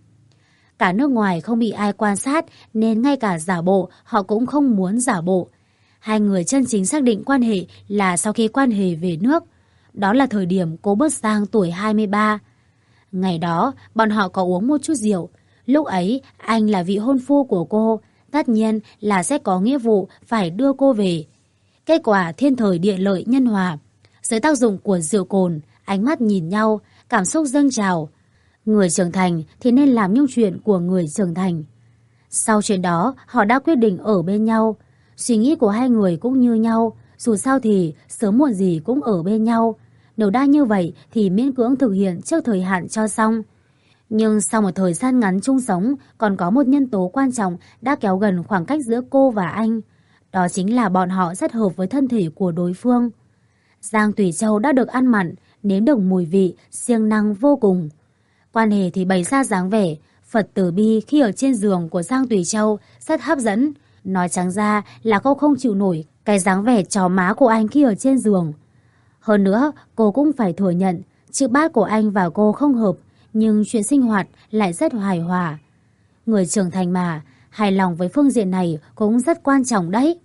Cả nước ngoài không bị ai quan sát nên ngay cả giả bộ họ cũng không muốn giả bộ. Hai người chân chính xác định quan hệ là sau khi Quan Hề về nước. Đó là thời điểm cô bước sang tuổi hai mươi ba. Ngày đó, bọn họ có uống một chút rượu. Lúc ấy, anh là vị hôn phu của cô. Tất nhiên là sẽ có nghĩa vụ phải đưa cô về. Kết quả thiên thời địa lợi nhân hòa. Dưới tác dụng của rượu cồn, ánh mắt nhìn nhau, cảm xúc dâng trào. Người trưởng thành thì nên làm những chuyện của người trưởng thành. Sau chuyện đó, họ đã quyết định ở bên nhau. Suy nghĩ của hai người cũng như nhau. Dù sao thì sớm muộn gì cũng ở bên nhau. Nếu đã như vậy thì miễn cưỡng thực hiện trước thời hạn cho xong. Nhưng sau một thời gian ngắn chung sống, còn có một nhân tố quan trọng đã kéo gần khoảng cách giữa cô và anh. Đó chính là bọn họ rất hợp với thân thể của đối phương. Giang Tùy Châu đã được ăn mặn, nếm được mùi vị, siêng năng vô cùng. Quan Hề thì bày ra dáng vẻ Phật tử bi khi ở trên giường của Giang Tùy Châu rất hấp dẫn. Nói trắng ra là cô không chịu nổi cái dáng vẻ chó má của anh khi ở trên giường. Hơn nữa, cô cũng phải thừa nhận chữ bát của anh và cô không hợp, nhưng chuyện sinh hoạt lại rất hài hòa. Người trưởng thành mà, hài lòng với phương diện này cũng rất quan trọng đấy.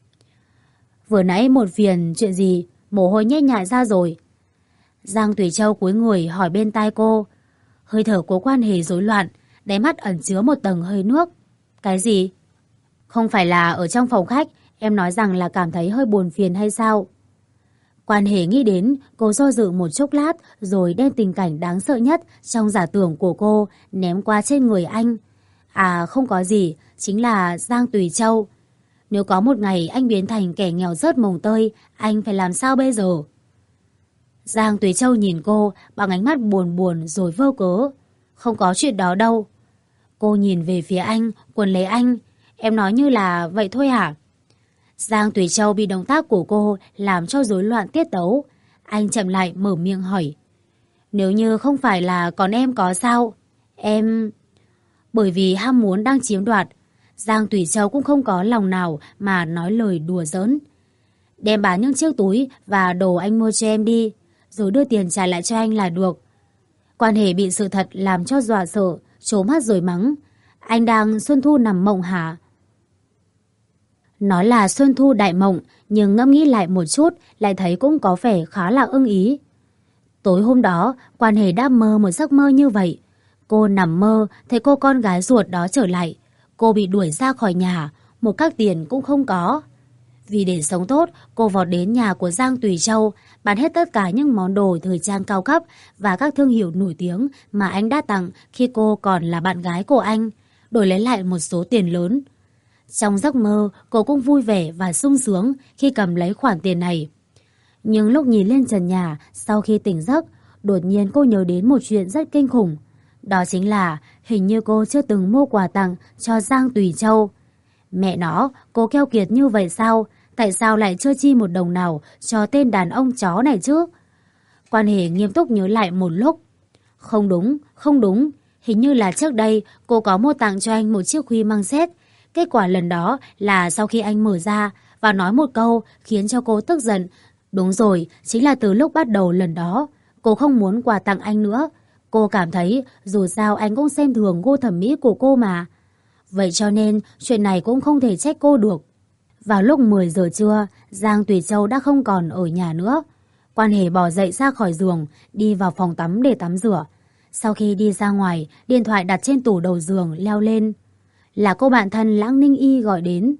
Vừa nãy một phiền chuyện gì, mồ hôi nhễ nhại ra rồi. Giang Tùy Châu cúi người hỏi bên tai cô. Hơi thở của Quan Hề rối loạn, đáy mắt ẩn chứa một tầng hơi nước. Cái gì? Không phải là ở trong phòng khách em nói rằng là cảm thấy hơi buồn phiền hay sao? Quan Hề nghĩ đến, cô do dự một chốc lát rồi đem tình cảnh đáng sợ nhất trong giả tưởng của cô ném qua trên người anh. À không có gì, chính là Giang Tùy Châu. Nếu có một ngày anh biến thành kẻ nghèo rớt mồng tơi, anh phải làm sao bây giờ? Giang Tùy Châu nhìn cô bằng ánh mắt buồn buồn rồi vô cớ. Không có chuyện đó đâu. Cô nhìn về phía anh, quấn lấy anh. Em nói như là vậy thôi hả? Giang Tùy Châu bị động tác của cô làm cho rối loạn tiết tấu. Anh chậm lại mở miệng hỏi. Nếu như không phải là còn em có sao? Em... Bởi vì ham muốn đang chiếm đoạt, Giang Tùy Châu cũng không có lòng nào mà nói lời đùa giỡn. Đem bán những chiếc túi và đồ anh mua cho em đi, rồi đưa tiền trả lại cho anh là được. Quan Hề bị sự thật làm cho dọa sợ, trố mắt rồi mắng. Anh đang xuân thu nằm mộng hả? Nói là xuân thu đại mộng, nhưng ngẫm nghĩ lại một chút, lại thấy cũng có vẻ khá là ưng ý. Tối hôm đó, Quan Hề đã mơ một giấc mơ như vậy. Cô nằm mơ, thấy cô con gái ruột đó trở lại. Cô bị đuổi ra khỏi nhà, một các tiền cũng không có. Vì để sống tốt, cô vọt đến nhà của Giang Tùy Châu, bán hết tất cả những món đồ thời trang cao cấp và các thương hiệu nổi tiếng mà anh đã tặng khi cô còn là bạn gái của anh, đổi lấy lại một số tiền lớn. Trong giấc mơ, cô cũng vui vẻ và sung sướng khi cầm lấy khoản tiền này. Nhưng lúc nhìn lên trần nhà, sau khi tỉnh giấc, đột nhiên cô nhớ đến một chuyện rất kinh khủng. Đó chính là hình như cô chưa từng mua quà tặng cho Giang Tùy Châu. Mẹ nó, cô keo kiệt như vậy sao? Tại sao lại chưa chi một đồng nào cho tên đàn ông chó này chứ? Quan Hề nghiêm túc nhớ lại một lúc. Không đúng, không đúng. Hình như là trước đây cô có mua tặng cho anh một chiếc khuy măng xét. Kết quả lần đó là sau khi anh mở ra và nói một câu khiến cho cô tức giận. Đúng rồi, chính là từ lúc bắt đầu lần đó. Cô không muốn quà tặng anh nữa. Cô cảm thấy dù sao anh cũng xem thường gu thẩm mỹ của cô mà. Vậy cho nên chuyện này cũng không thể trách cô được. Vào lúc mười giờ trưa, Giang Tùy Châu đã không còn ở nhà nữa. Quan Hề bò dậy ra khỏi giường, đi vào phòng tắm để tắm rửa. Sau khi đi ra ngoài, điện thoại đặt trên tủ đầu giường leo lên. Là cô bạn thân Lãng Ninh Y gọi đến.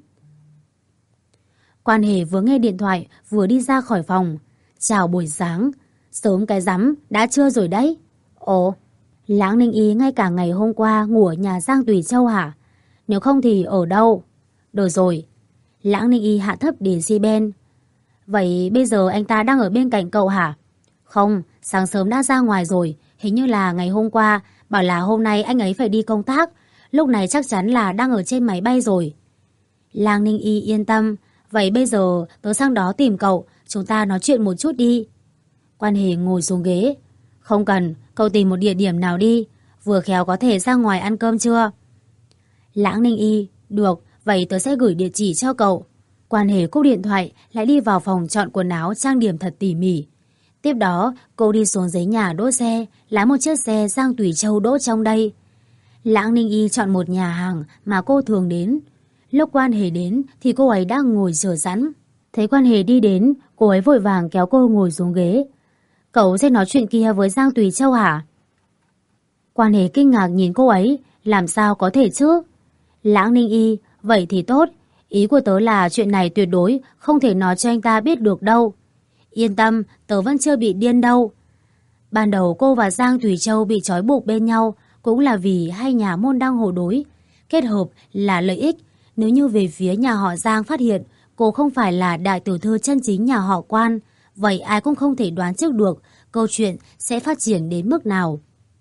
Quan Hề vừa nghe điện thoại, vừa đi ra khỏi phòng. Chào buổi sáng. Sớm cái rắm, đã trưa rồi đấy. Ồ, Lãng Ninh Y ngay cả ngày hôm qua ngủ ở nhà Giang Tùy Châu hả? Nếu không thì ở đâu? Được rồi. Lãng Ninh Y hạ thấp decibel. Vậy bây giờ anh ta đang ở bên cạnh cậu hả? Không, sáng sớm đã ra ngoài rồi. Hình như là ngày hôm qua, bảo là hôm nay anh ấy phải đi công tác. Lúc này chắc chắn là đang ở trên máy bay rồi. Lãng Ninh Y yên tâm. Vậy bây giờ tớ sang đó tìm cậu, chúng ta nói chuyện một chút đi. Quan Hề ngồi xuống ghế. Không cần, cậu tìm một địa điểm nào đi. Vừa khéo có thể ra ngoài ăn cơm chưa? Lãng Ninh Y, được, vậy tớ sẽ gửi địa chỉ cho cậu. Quan Hề cúp điện thoại, lại đi vào phòng chọn quần áo trang điểm thật tỉ mỉ. Tiếp đó, cô đi xuống dưới nhà đỗ xe, lái một chiếc xe Giang Tùy Châu đỗ trong đây. Lãng Ninh Y chọn một nhà hàng mà cô thường đến. Lúc Quan Hề đến thì cô ấy đang ngồi chờ sẵn. Thấy Quan Hề đi đến, cô ấy vội vàng kéo cô ngồi xuống ghế. Cậu sẽ nói chuyện kia với Giang Tùy Châu hả? Quan Hề kinh ngạc nhìn cô ấy, làm sao có thể chứ? Lãng Ninh Y, vậy thì tốt. Ý của tớ là chuyện này tuyệt đối không thể nói cho anh ta biết được đâu. Yên tâm, tớ vẫn chưa bị điên đâu. Ban đầu cô và Giang Tùy Châu bị trói buộc bên nhau cũng là vì hai nhà môn đăng hộ đối. Kết hợp là lợi ích. Nếu như về phía nhà họ Giang phát hiện cô không phải là đại tiểu thư chân chính nhà họ Quan, vậy ai cũng không thể đoán trước được câu chuyện sẽ phát triển đến mức nào.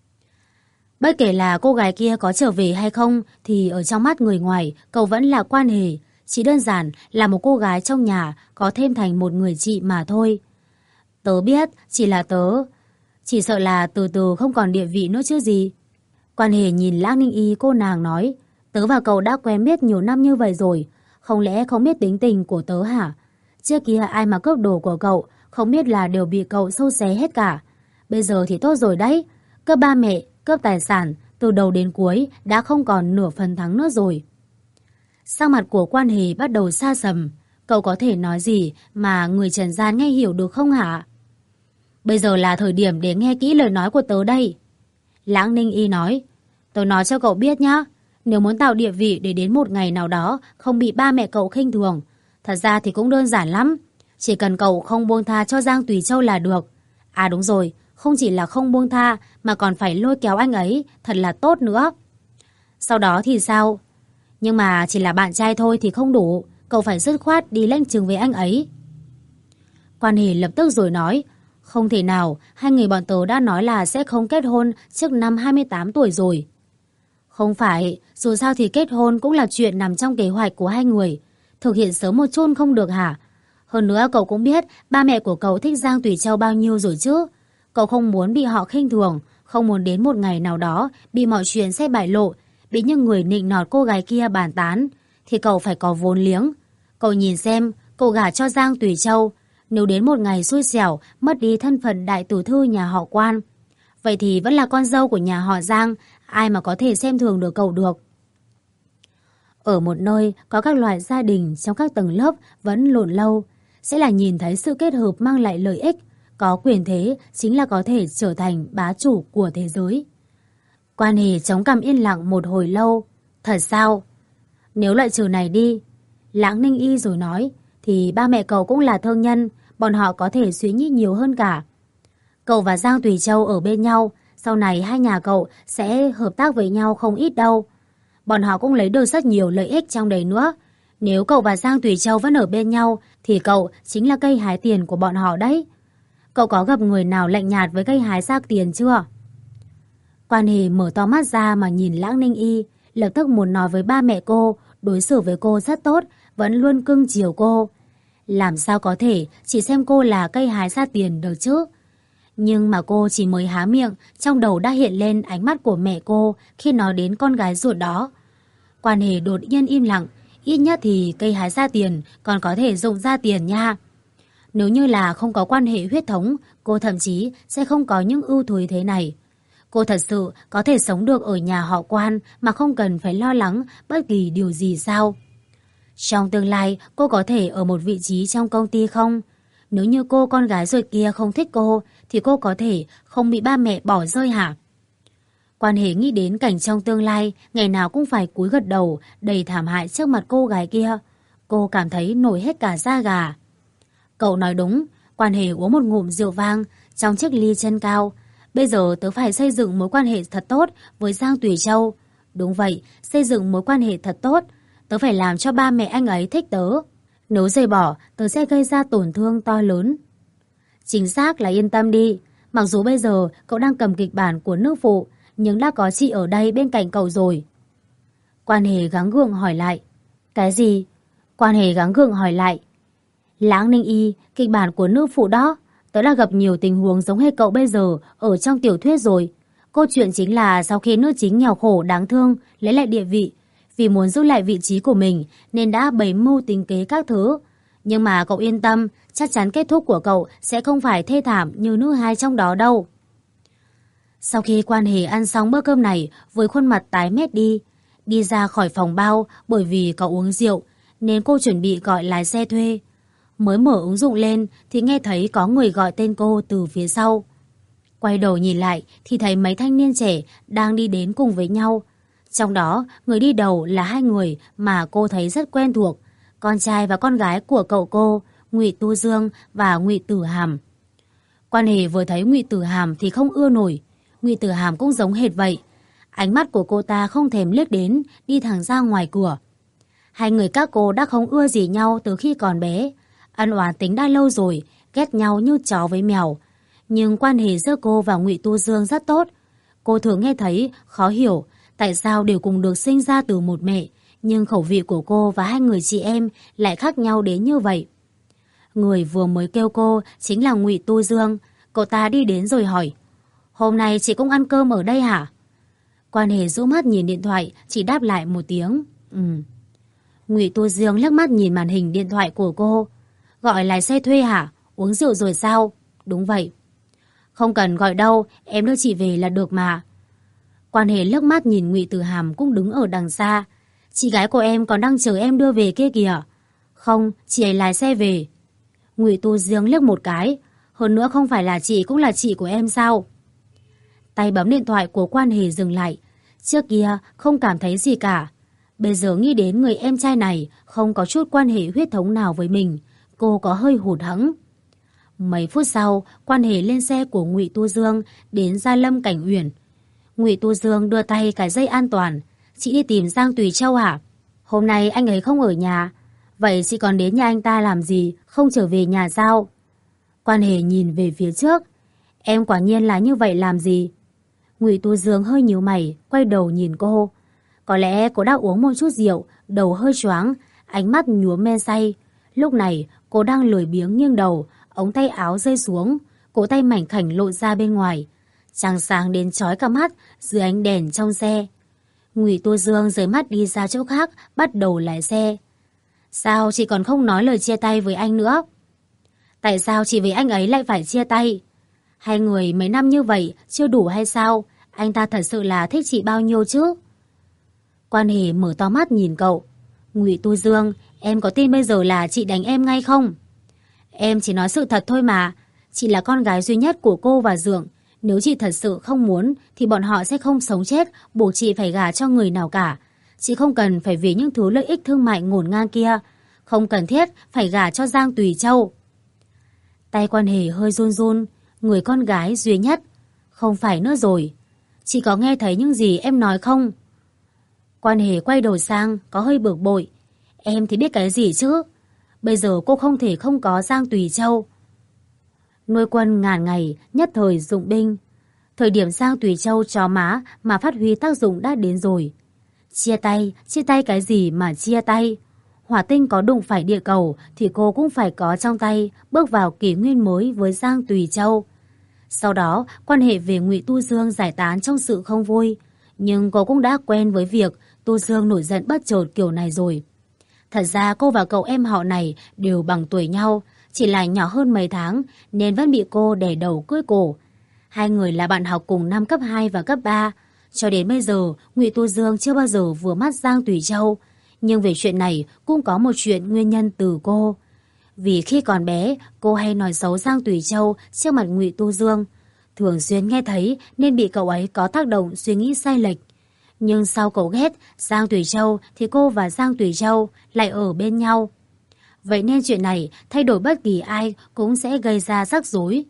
Bất kể là cô gái kia có trở về hay không thì ở trong mắt người ngoài cậu vẫn là Quan Hề. Chỉ đơn giản là một cô gái trong nhà có thêm thành một người chị mà thôi. Tớ biết, chỉ là tớ. Chỉ sợ là từ từ không còn địa vị nữa chứ gì. Quan Hề nhìn Lãng Ninh Y cô nàng nói. Tớ và cậu đã quen biết nhiều năm như vậy rồi. Không lẽ không biết tính tình của tớ hả? Trước kia ai mà cướp đồ của cậu không biết là đều bị cậu sâu xé hết cả. Bây giờ thì tốt rồi đấy. Cướp ba mẹ, cướp tài sản, từ đầu đến cuối đã không còn nửa phần thắng nữa rồi. Sắc mặt của Quan Hề bắt đầu xa sầm. Cậu có thể nói gì mà người trần gian nghe hiểu được không hả? Bây giờ là thời điểm để nghe kỹ lời nói của tớ đây. Lãng Ninh Y nói. Tớ nói cho cậu biết nhá. Nếu muốn tạo địa vị để đến một ngày nào đó không bị ba mẹ cậu khinh thường, thật ra thì cũng đơn giản lắm. Chỉ cần cậu không buông tha cho Giang Tùy Châu là được. À đúng rồi, không chỉ là không buông tha mà còn phải lôi kéo anh ấy thật là tốt nữa. Sau đó thì sao? Nhưng mà chỉ là bạn trai thôi thì không đủ. Cậu phải dứt khoát đi lãnh chứng với anh ấy. Quan Hề lập tức rồi nói. Không thể nào, hai người bọn tớ đã nói là sẽ không kết hôn trước năm hai mươi tám tuổi rồi. Không phải, dù sao thì kết hôn cũng là chuyện nằm trong kế hoạch của hai người. Thực hiện sớm một chút không được hả? Hơn nữa cậu cũng biết ba mẹ của cậu thích Giang Tùy Châu bao nhiêu rồi chứ. Cậu không muốn bị họ khinh thường, không muốn đến một ngày nào đó bị mọi chuyện sẽ bại lộ, bị những người nịnh nọt cô gái kia bàn tán, thì cậu phải có vốn liếng. Cậu nhìn xem, cậu gả cho Giang Tùy Châu, nếu đến một ngày xui xẻo mất đi thân phận đại tiểu thư nhà họ Quan, vậy thì vẫn là con dâu của nhà họ Giang, ai mà có thể xem thường được cậu được. Ở một nơi có các loại gia đình trong các tầng lớp vẫn lộn lâu, sẽ là nhìn thấy sự kết hợp mang lại lợi ích, có quyền thế chính là có thể trở thành bá chủ của thế giới. Quan Hề chống cằm yên lặng một hồi lâu. Thật sao? Nếu loại trừ này đi, Lãng Ninh Y rồi nói, thì ba mẹ cậu cũng là thương nhân, bọn họ có thể suy nghĩ nhiều hơn cả. Cậu và Giang Tùy Châu ở bên nhau, sau này hai nhà cậu sẽ hợp tác với nhau không ít đâu. Bọn họ cũng lấy được rất nhiều lợi ích trong đấy nữa. Nếu cậu và Giang Tùy Châu vẫn ở bên nhau, thì cậu chính là cây hái tiền của bọn họ đấy. Cậu có gặp người nào lạnh nhạt với cây hái xác tiền chưa? Quan Hề mở to mắt ra mà nhìn Lãng Ninh Y, lập tức muốn nói với ba mẹ cô, đối xử với cô rất tốt, vẫn luôn cưng chiều cô. Làm sao có thể chỉ xem cô là cây hái ra tiền được chứ? Nhưng mà cô chỉ mới há miệng, trong đầu đã hiện lên ánh mắt của mẹ cô khi nói đến con gái ruột đó. Quan Hề đột nhiên im lặng, ít nhất thì cây hái ra tiền còn có thể dụng ra tiền nha. Nếu như là không có quan hệ huyết thống, cô thậm chí sẽ không có những ưu thúi thế này. Cô thật sự có thể sống được ở nhà họ Quan mà không cần phải lo lắng bất kỳ điều gì sao? Trong tương lai, cô có thể ở một vị trí trong công ty không? Nếu như cô con gái ruột kia không thích cô, thì cô có thể không bị ba mẹ bỏ rơi hả? Quan Hề nghĩ đến cảnh trong tương lai, ngày nào cũng phải cúi gật đầu, đầy thảm hại trước mặt cô gái kia. Cô cảm thấy nổi hết cả da gà. Cậu nói đúng, Quan Hề uống một ngụm rượu vang trong chiếc ly chân cao. Bây giờ tớ phải xây dựng mối quan hệ thật tốt với Giang Tùy Châu. Đúng vậy, xây dựng mối quan hệ thật tốt. Tớ phải làm cho ba mẹ anh ấy thích tớ. Nếu rời bỏ, tớ sẽ gây ra tổn thương to lớn. Chính xác là yên tâm đi. Mặc dù bây giờ cậu đang cầm kịch bản của nữ phụ, nhưng đã có chị ở đây bên cạnh cậu rồi. Quan Hề gắng gượng hỏi lại. Cái gì? Quan Hề gắng gượng hỏi lại. Lãng Ninh Y, kịch bản của nữ phụ đó. Tớ đã gặp nhiều tình huống giống hệt cậu bây giờ ở trong tiểu thuyết rồi. Câu chuyện chính là sau khi nữ chính nghèo khổ đáng thương lấy lại địa vị, vì muốn giữ lại vị trí của mình nên đã bày mưu tính kế các thứ. Nhưng mà cậu yên tâm, chắc chắn kết thúc của cậu sẽ không phải thê thảm như nữ hai trong đó đâu. Sau khi Quan Hề ăn xong bữa cơm này với khuôn mặt tái mét đi, đi ra khỏi phòng bao bởi vì có uống rượu nên cô chuẩn bị gọi lái xe thuê. Mới mở ứng dụng lên thì nghe thấy có người gọi tên cô từ phía sau. Quay đầu nhìn lại thì thấy mấy thanh niên trẻ đang đi đến cùng với nhau. Trong đó, người đi đầu là hai người mà cô thấy rất quen thuộc, con trai và con gái của cậu cô, Ngụy Tu Dương và Ngụy Tử Hàm. Quan Hề vừa thấy Ngụy Tử Hàm thì không ưa nổi, Ngụy Tử Hàm cũng giống hệt vậy. Ánh mắt của cô ta không thèm liếc đến, đi thẳng ra ngoài cửa. Hai người các cô đã không ưa gì nhau từ khi còn bé, ân oán tính đã lâu rồi, ghét nhau như chó với mèo. Nhưng quan hệ giữa cô và Ngụy Tu Dương rất tốt. Cô thường nghe thấy khó hiểu tại sao đều cùng được sinh ra từ một mẹ, nhưng khẩu vị của cô và hai người chị em lại khác nhau đến như vậy. Người vừa mới kêu cô chính là Ngụy Tu Dương. Cậu ta đi đến rồi hỏi: Hôm nay chị cũng ăn cơm ở đây hả? Quan Hề rũ mắt nhìn điện thoại, chỉ đáp lại một tiếng Ừ. Ngụy Tu Dương liếc mắt nhìn màn hình điện thoại của cô. Gọi lái xe thuê hả? Uống rượu rồi sao? Đúng vậy. Không cần gọi đâu, em đưa chị về là được mà. Quan Hề liếc mắt nhìn Ngụy Tử Hàm cũng đứng ở đằng xa. Chị gái của em còn đang chờ em đưa về kia kìa. Không, chị ấy lái xe về. Ngụy Tu Dương liếc một cái. Hơn nữa không phải là chị cũng là chị của em sao? Tay bấm điện thoại của Quan Hề dừng lại. Trước kia không cảm thấy gì cả. Bây giờ nghĩ đến người em trai này không có chút quan hệ huyết thống nào với mình, cô có hơi hụt hẫng. Mấy phút sau, Quan Hề lên xe của Ngụy Tu Dương đến Gia Lâm Cảnh Uyển. Ngụy Tu Dương đưa tay cài dây an toàn. Chị đi tìm Giang Tùy Châu hả? Hôm nay anh ấy không ở nhà. Vậy chị còn đến nhà anh ta làm gì, không trở về nhà sao? Quan Hề nhìn về phía trước. Em quả nhiên là như vậy làm gì? Ngụy Tu Dương hơi nhíu mày, quay đầu nhìn cô. Có lẽ cô đã uống một chút rượu, đầu hơi choáng, ánh mắt nhuốm men say. Lúc này cô đang lười biếng nghiêng đầu, ống tay áo rơi xuống, cổ tay mảnh khảnh lộ ra bên ngoài. Trăng sáng đến chói cả mắt dưới ánh đèn trong xe. Ngụy Tu Dương rời mắt đi ra chỗ khác, bắt đầu lái xe. Sao chị còn không nói lời chia tay với anh nữa? Tại sao chị với anh ấy lại phải chia tay? Hai người mấy năm như vậy chưa đủ hay sao? Anh ta thật sự là thích chị bao nhiêu chứ? Quan Hề mở to mắt nhìn cậu. Ngụy Tu Dương, em có tin bây giờ là chị đánh em ngay không? Em chỉ nói sự thật thôi mà. Chị là con gái duy nhất của cô và Dượng. Nếu chị thật sự không muốn thì bọn họ sẽ không sống chết buộc chị phải gả cho người nào cả. Chị không cần phải vì những thứ lợi ích thương mại ngổn ngang kia. Không cần thiết phải gả cho Giang Tùy Châu. Tay Quan Hề hơi run run. Người con gái duy nhất. Không phải nữa rồi. Chị có nghe thấy những gì em nói không? Quan Hề quay đầu sang, có hơi bực bội. Em thì biết cái gì chứ? Bây giờ cô không thể không có Giang Tùy Châu. Nuôi quân ngàn ngày, nhất thời dụng binh. Thời điểm Giang Tùy Châu chó má mà phát huy tác dụng đã đến rồi. Chia tay, chia tay cái gì mà chia tay? Hỏa tinh có đụng phải địa cầu thì cô cũng phải có trong tay, bước vào kỷ nguyên mới với Giang Tùy Châu. Sau đó, quan hệ về Ngụy Tu Dương giải tán trong sự không vui, nhưng cô cũng đã quen với việc Tu Dương nổi giận bất chợt kiểu này rồi. Thật ra cô và cậu em họ này đều bằng tuổi nhau, chỉ là nhỏ hơn mấy tháng nên vẫn bị cô đè đầu cưỡi cổ. Hai người là bạn học cùng năm cấp hai và cấp ba. Cho đến bây giờ, Ngụy Tu Dương chưa bao giờ vừa mắt Giang Tùy Châu. Nhưng về chuyện này cũng có một chuyện nguyên nhân từ cô. Vì khi còn bé, cô hay nói xấu Giang Tùy Châu trước mặt Ngụy Tu Dương. Thường xuyên nghe thấy nên bị cậu ấy có tác động suy nghĩ sai lệch. Nhưng sau cậu ghét Giang Tùy Châu thì cô và Giang Tùy Châu lại ở bên nhau. Vậy nên chuyện này thay đổi bất kỳ ai cũng sẽ gây ra rắc rối.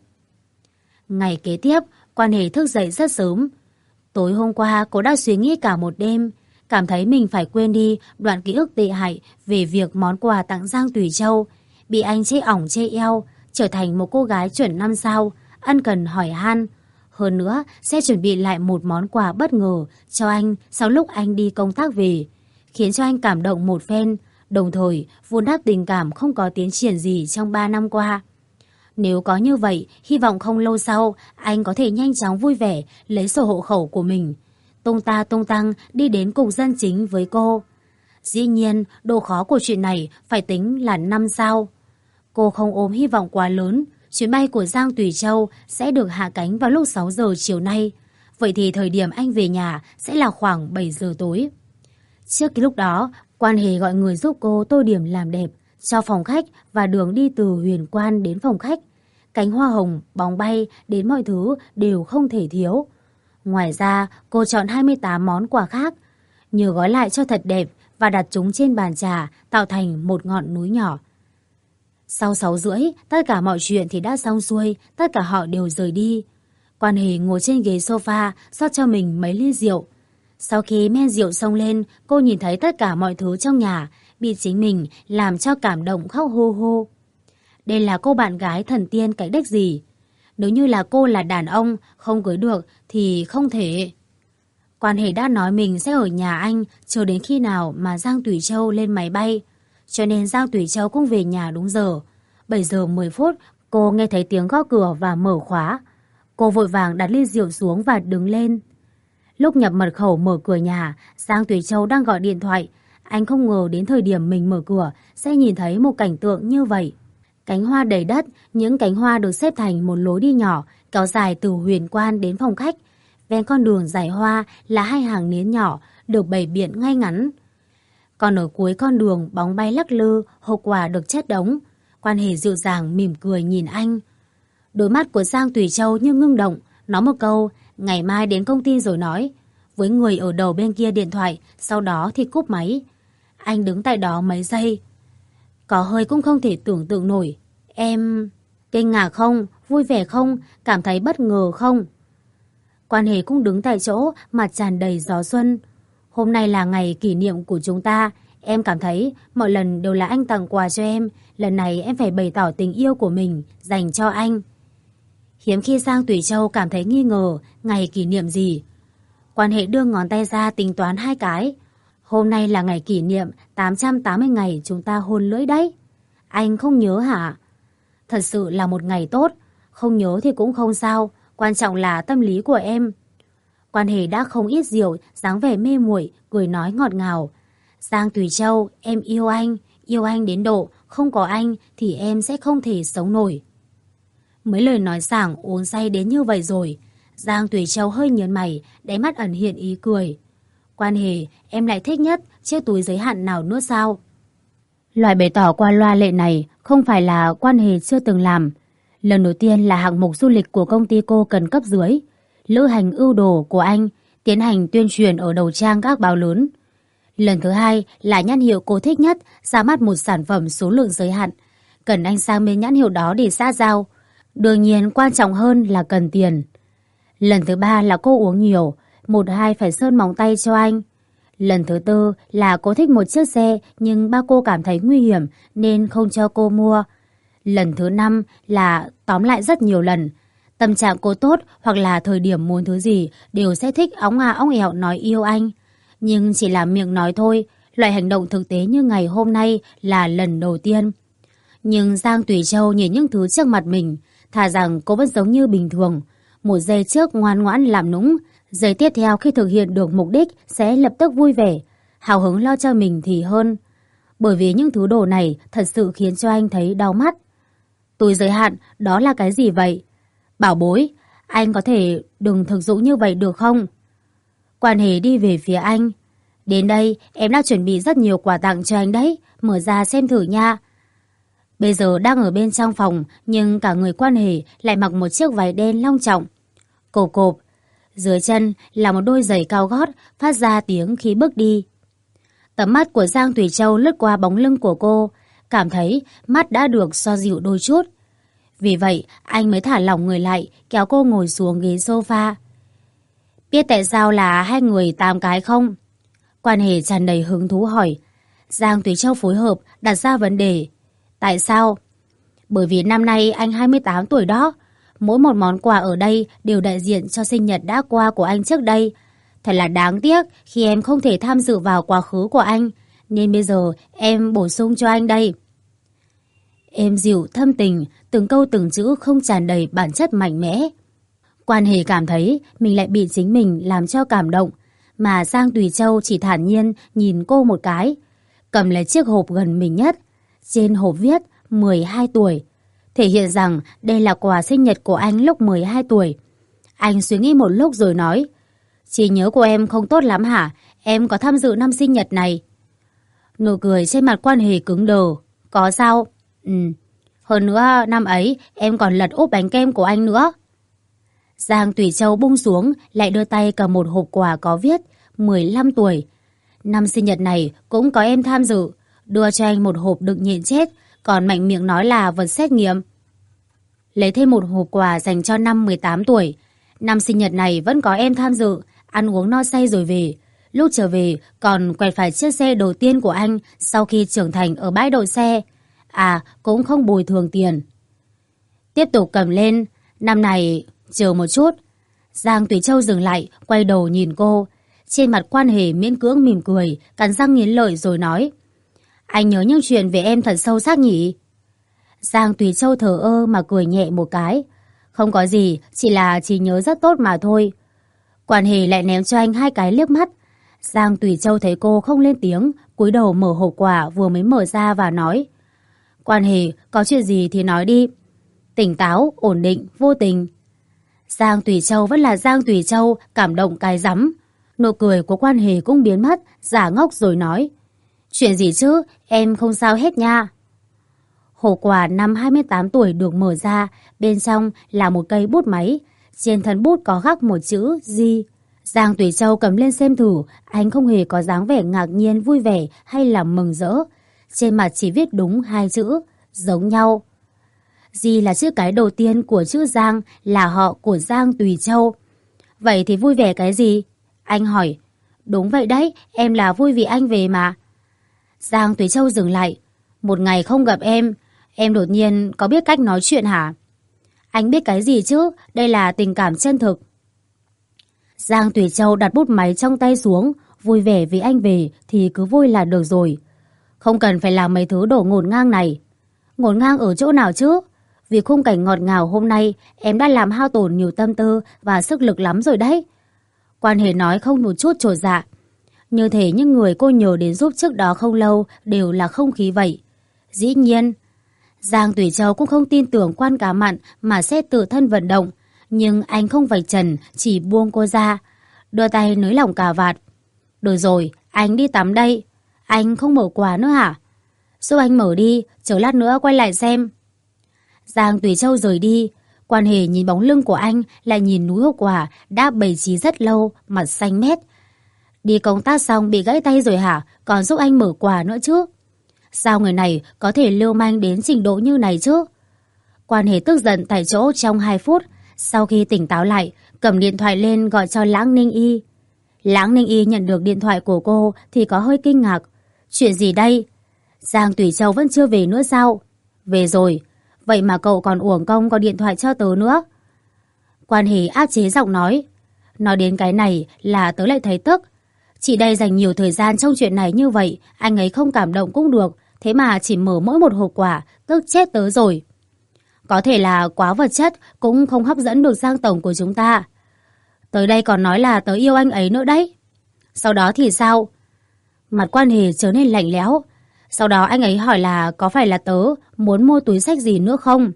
Ngày kế tiếp, Quan Hề thức dậy rất sớm. Tối hôm qua cô đã suy nghĩ cả một đêm, cảm thấy mình phải quên đi đoạn ký ức tệ hại về việc món quà tặng Giang Tùy Châu, bị anh chê ỏng chê eo, trở thành một cô gái chuẩn năm sao, ân cần hỏi han. Hơn nữa, sẽ chuẩn bị lại một món quà bất ngờ cho anh sau lúc anh đi công tác về, khiến cho anh cảm động một phen, đồng thời vun đắp tình cảm không có tiến triển gì trong ba năm qua. Nếu có như vậy, hy vọng không lâu sau, anh có thể nhanh chóng vui vẻ lấy sổ hộ khẩu của mình, tung ta tung tăng đi đến cục dân chính với cô. Dĩ nhiên, độ khó của chuyện này phải tính là năm sao. Cô không ôm hy vọng quá lớn, chuyến bay của Giang Tùy Châu sẽ được hạ cánh vào lúc sáu giờ chiều nay. Vậy thì thời điểm anh về nhà sẽ là khoảng bảy giờ tối. Trước cái lúc đó, Quan Hề gọi người giúp cô tô điểm làm đẹp cho phòng khách và đường đi từ Huyền Quan đến phòng khách. Cánh hoa hồng, bóng bay đến mọi thứ đều không thể thiếu. Ngoài ra, cô chọn hai mươi tám món quà khác, nhờ gói lại cho thật đẹp và đặt chúng trên bàn trà tạo thành một ngọn núi nhỏ. Sau sáu rưỡi, tất cả mọi chuyện thì đã xong xuôi, tất cả họ đều rời đi. Quan Hề ngồi trên ghế sofa rót cho mình mấy ly rượu. Sau khi men rượu xông lên, cô nhìn thấy tất cả mọi thứ trong nhà bị chính mình làm cho cảm động khóc hô hô. Đây là cô bạn gái thần tiên cái đếch gì? Nếu như là cô là đàn ông, không cưới được thì không thể. Quan Hề đã nói mình sẽ ở nhà anh chờ đến khi nào mà Giang Tùy Châu lên máy bay. Cho nên Giang Tùy Châu cũng về nhà đúng giờ. bảy giờ mười phút, cô nghe thấy tiếng gõ cửa và mở khóa. Cô vội vàng đặt ly rượu xuống và đứng lên. Lúc nhập mật khẩu mở cửa nhà, Giang Tùy Châu đang gọi điện thoại. Anh không ngờ đến thời điểm mình mở cửa sẽ nhìn thấy một cảnh tượng như vậy. Cánh hoa đầy đất, những cánh hoa được xếp thành một lối đi nhỏ kéo dài từ Huyền Quan đến phòng khách. Ven con đường dải hoa là hai hàng nến nhỏ được bày biện ngay ngắn. Còn ở cuối con đường, bóng bay lắc lư, hộp quà được chất đống. Quan Hề dịu dàng mỉm cười nhìn anh. Đôi mắt của Giang Tùy Châu như ngưng động, nói một câu, ngày mai đến công ty rồi nói. Với người ở đầu bên kia điện thoại, sau đó thì cúp máy. Anh đứng tại đó mấy giây. Có hơi cũng không thể tưởng tượng nổi. Em... kinh ngạc không? Vui vẻ không? Cảm thấy bất ngờ không? Quan Hề cũng đứng tại chỗ, mặt tràn đầy gió xuân. Hôm nay là ngày kỷ niệm của chúng ta. Em cảm thấy mọi lần đều là anh tặng quà cho em. Lần này em phải bày tỏ tình yêu của mình dành cho anh. Hiếm khi Giang Tùy Châu cảm thấy nghi ngờ ngày kỷ niệm gì. Quan Hệ đưa ngón tay ra tính toán hai cái. Hôm nay là ngày kỷ niệm tám trăm tám mươi ngày chúng ta hôn lưỡi đấy. Anh không nhớ hả? Thật sự là một ngày tốt. Không nhớ thì cũng không sao. Quan trọng là tâm lý của em. Quan Hề đã không ít rượu, dáng vẻ mê muội, cười nói ngọt ngào. Giang Tùy Châu, em yêu anh, yêu anh đến độ không có anh thì em sẽ không thể sống nổi. Mấy lời nói sảng uống say đến như vậy rồi. Giang Tùy Châu hơi nhớn mày, đáy mắt ẩn hiện ý cười. Quan Hề, em lại thích nhất chiếc túi giới hạn nào nữa sao? Loại bày tỏ qua loa lệ này không phải là Quan Hề chưa từng làm. Lần đầu tiên là hạng mục du lịch của công ty cô cần cấp dưới. Lữ hành ưu đồ của anh tiến hành tuyên truyền ở đầu trang các báo lớn. Lần thứ hai là nhãn hiệu cô thích nhất ra mắt một sản phẩm số lượng giới hạn. Cần anh sang bên nhãn hiệu đó để xã giao. Đương nhiên quan trọng hơn là cần tiền. Lần thứ ba là cô uống nhiều, một hai phải sơn móng tay cho anh. Lần thứ tư là cô thích một chiếc xe nhưng ba cô cảm thấy nguy hiểm nên không cho cô mua. Lần thứ năm là tóm lại rất nhiều lần. Tâm trạng cô tốt hoặc là thời điểm muốn thứ gì đều sẽ thích óng à óng ẹo nói yêu anh. nhưng chỉ là miệng nói thôi, loại hành động thực tế như ngày hôm nay là lần đầu tiên. Nhưng Giang Tùy Châu nhìn những thứ trước mặt mình, thà rằng cô vẫn giống như bình thường. Một giây trước ngoan ngoãn làm nũng, giây tiếp theo khi thực hiện được mục đích sẽ lập tức vui vẻ, hào hứng lo cho mình thì hơn. Bởi vì những thứ đồ này thật sự khiến cho anh thấy đau mắt. Túi giới hạn, đó là cái gì vậy? Bảo bối, anh có thể đừng thực dụng như vậy được không? Quan Hề đi về phía anh. Đến đây, em đã chuẩn bị rất nhiều quà tặng cho anh đấy, mở ra xem thử nha. Bây giờ đang ở bên trong phòng, nhưng cả người Quan Hề lại mặc một chiếc váy đen long trọng. Cộp cộp, dưới chân là một đôi giày cao gót phát ra tiếng khi bước đi. Tầm mắt của Giang Tùy Châu lướt qua bóng lưng của cô, cảm thấy mắt đã được xoa dịu đôi chút. Vì vậy, anh mới thả lỏng người lại, kéo cô ngồi xuống ghế sofa. Biết tại sao là hai người tám cái không? Quan Hề tràn đầy hứng thú hỏi. Giang Tùy Châu phối hợp đặt ra vấn đề. Tại sao? Bởi vì năm nay anh hai mươi tám tuổi đó. Mỗi một món quà ở đây đều đại diện cho sinh nhật đã qua của anh trước đây. Thật là đáng tiếc khi em không thể tham dự vào quá khứ của anh, nên bây giờ em bổ sung cho anh đây. Êm dịu, thâm tình, từng câu từng chữ không tràn đầy bản chất mạnh mẽ. Quan Hề cảm thấy mình lại bị chính mình làm cho cảm động, mà Giang Tùy Châu chỉ thản nhiên nhìn cô một cái, cầm lấy chiếc hộp gần mình nhất. Trên hộp viết mười hai tuổi, thể hiện rằng đây là quà sinh nhật của anh lúc mười hai tuổi. Anh suy nghĩ một lúc rồi nói, trí nhớ của em không tốt lắm hả? Em có tham dự năm sinh nhật này? Nụ cười trên mặt Quan Hề cứng đờ. Có sao? Ừ. Hơn nữa năm ấy em còn lật úp bánh kem của anh nữa. Giang Tùy Châu buông xuống, lại đưa tay cầm một hộp quà có viết mười lăm tuổi. Năm sinh nhật này cũng có em tham dự, đưa cho anh một hộp đựng nhịn chết, còn mạnh miệng nói là vật xét nghiệm. Lấy thêm một hộp quà dành cho năm mười tám tuổi. Năm sinh nhật này vẫn có em tham dự, ăn uống no say rồi về. Lúc trở về còn quẹt phải chiếc xe đầu tiên của anh sau khi trưởng thành ở bãi đậu xe. À, cũng không bồi thường tiền. Tiếp tục cầm lên. Năm này, chờ một chút. Giang Tùy Châu dừng lại, quay đầu nhìn cô. Trên mặt Quan Hề miễn cưỡng mỉm cười, cắn răng nghiến lợi rồi nói. Anh nhớ những chuyện về em thật sâu sắc nhỉ? Giang Tùy Châu thờ ơ mà cười nhẹ một cái. Không có gì, chỉ là trí nhớ rất tốt mà thôi. Quan Hề lại ném cho anh hai cái liếc mắt. Giang Tùy Châu thấy cô không lên tiếng, cúi đầu mở hộp quà vừa mới mở ra và nói. Quan Hề, có chuyện gì thì nói đi. Tỉnh táo, ổn định, vô tình. Giang Tùy Châu vẫn là Giang Tùy Châu, cảm động cái rắm. Nụ cười của Quan Hề cũng biến mất, giả ngốc rồi nói. Chuyện gì chứ, em không sao hết nha. Hộp quà năm hai mươi tám tuổi được mở ra, bên trong là một cây bút máy. Trên thân bút có khắc một chữ G. Giang Tùy Châu cầm lên xem thử, anh không hề có dáng vẻ ngạc nhiên, vui vẻ hay là mừng rỡ. Trên mặt chỉ viết đúng hai chữ, giống nhau. G là chữ cái đầu tiên của chữ Giang, là họ của Giang Tùy Châu. Vậy thì vui vẻ cái gì? Anh hỏi. Đúng vậy đấy, em là vui vì anh về mà. Giang Tùy Châu dừng lại. Một ngày không gặp em, em đột nhiên có biết cách nói chuyện hả? Anh biết cái gì chứ, đây là tình cảm chân thực. Giang Tùy Châu đặt bút máy trong tay xuống, vui vẻ vì anh về thì cứ vui là được rồi. Không cần phải làm mấy thứ đổ ngổn ngang này. Ngổn ngang ở chỗ nào chứ? Vì khung cảnh ngọt ngào hôm nay, em đã làm hao tổn nhiều tâm tư và sức lực lắm rồi đấy. Quan Hề nói không một chút chột dạ. Như thể những người cô nhờ đến giúp trước đó không lâu đều là không khí vậy. Dĩ nhiên, Giang Tùy Châu cũng không tin tưởng Quan Cá Mặn mà sẽ tự thân vận động. Nhưng anh không vạch trần, chỉ buông cô ra, đưa tay nới lỏng cà vạt. Được rồi, anh đi tắm đây. Anh không mở quà nữa hả? Giúp anh mở đi, chờ lát nữa quay lại xem. Giang Tùy Châu rời đi. Quan Hề nhìn bóng lưng của anh, lại nhìn núi hộp quà đã bày trí rất lâu, mặt xanh mét. Đi công tác xong bị gãy tay rồi hả? Còn giúp anh mở quà nữa chứ? Sao người này có thể lưu manh đến trình độ như này chứ? Quan Hề tức giận tại chỗ trong hai phút. Sau khi tỉnh táo lại, cầm điện thoại lên gọi cho Lãng Ninh Y. Lãng Ninh Y nhận được điện thoại của cô thì có hơi kinh ngạc. Chuyện gì đây? Giang Tùy Châu vẫn chưa về nữa sao? Về rồi. Vậy mà cậu còn uổng công gọi điện thoại cho tớ nữa. Quan Hề áp chế giọng nói. Nói đến cái này là tớ lại thấy tức. Chị đây dành nhiều thời gian trong chuyện này như vậy, anh ấy không cảm động cũng được, thế mà chỉ mở mỗi một hộp quà, tức chết tớ rồi. Có thể là quá vật chất cũng không hấp dẫn được Giang tổng của chúng ta. Tới đây còn nói là tớ yêu anh ấy nữa đấy. Sau đó thì sao? Mặt Quan Hề trở nên lạnh lẽo. Sau đó anh ấy hỏi là có phải là tớ muốn mua túi xách gì nữa không?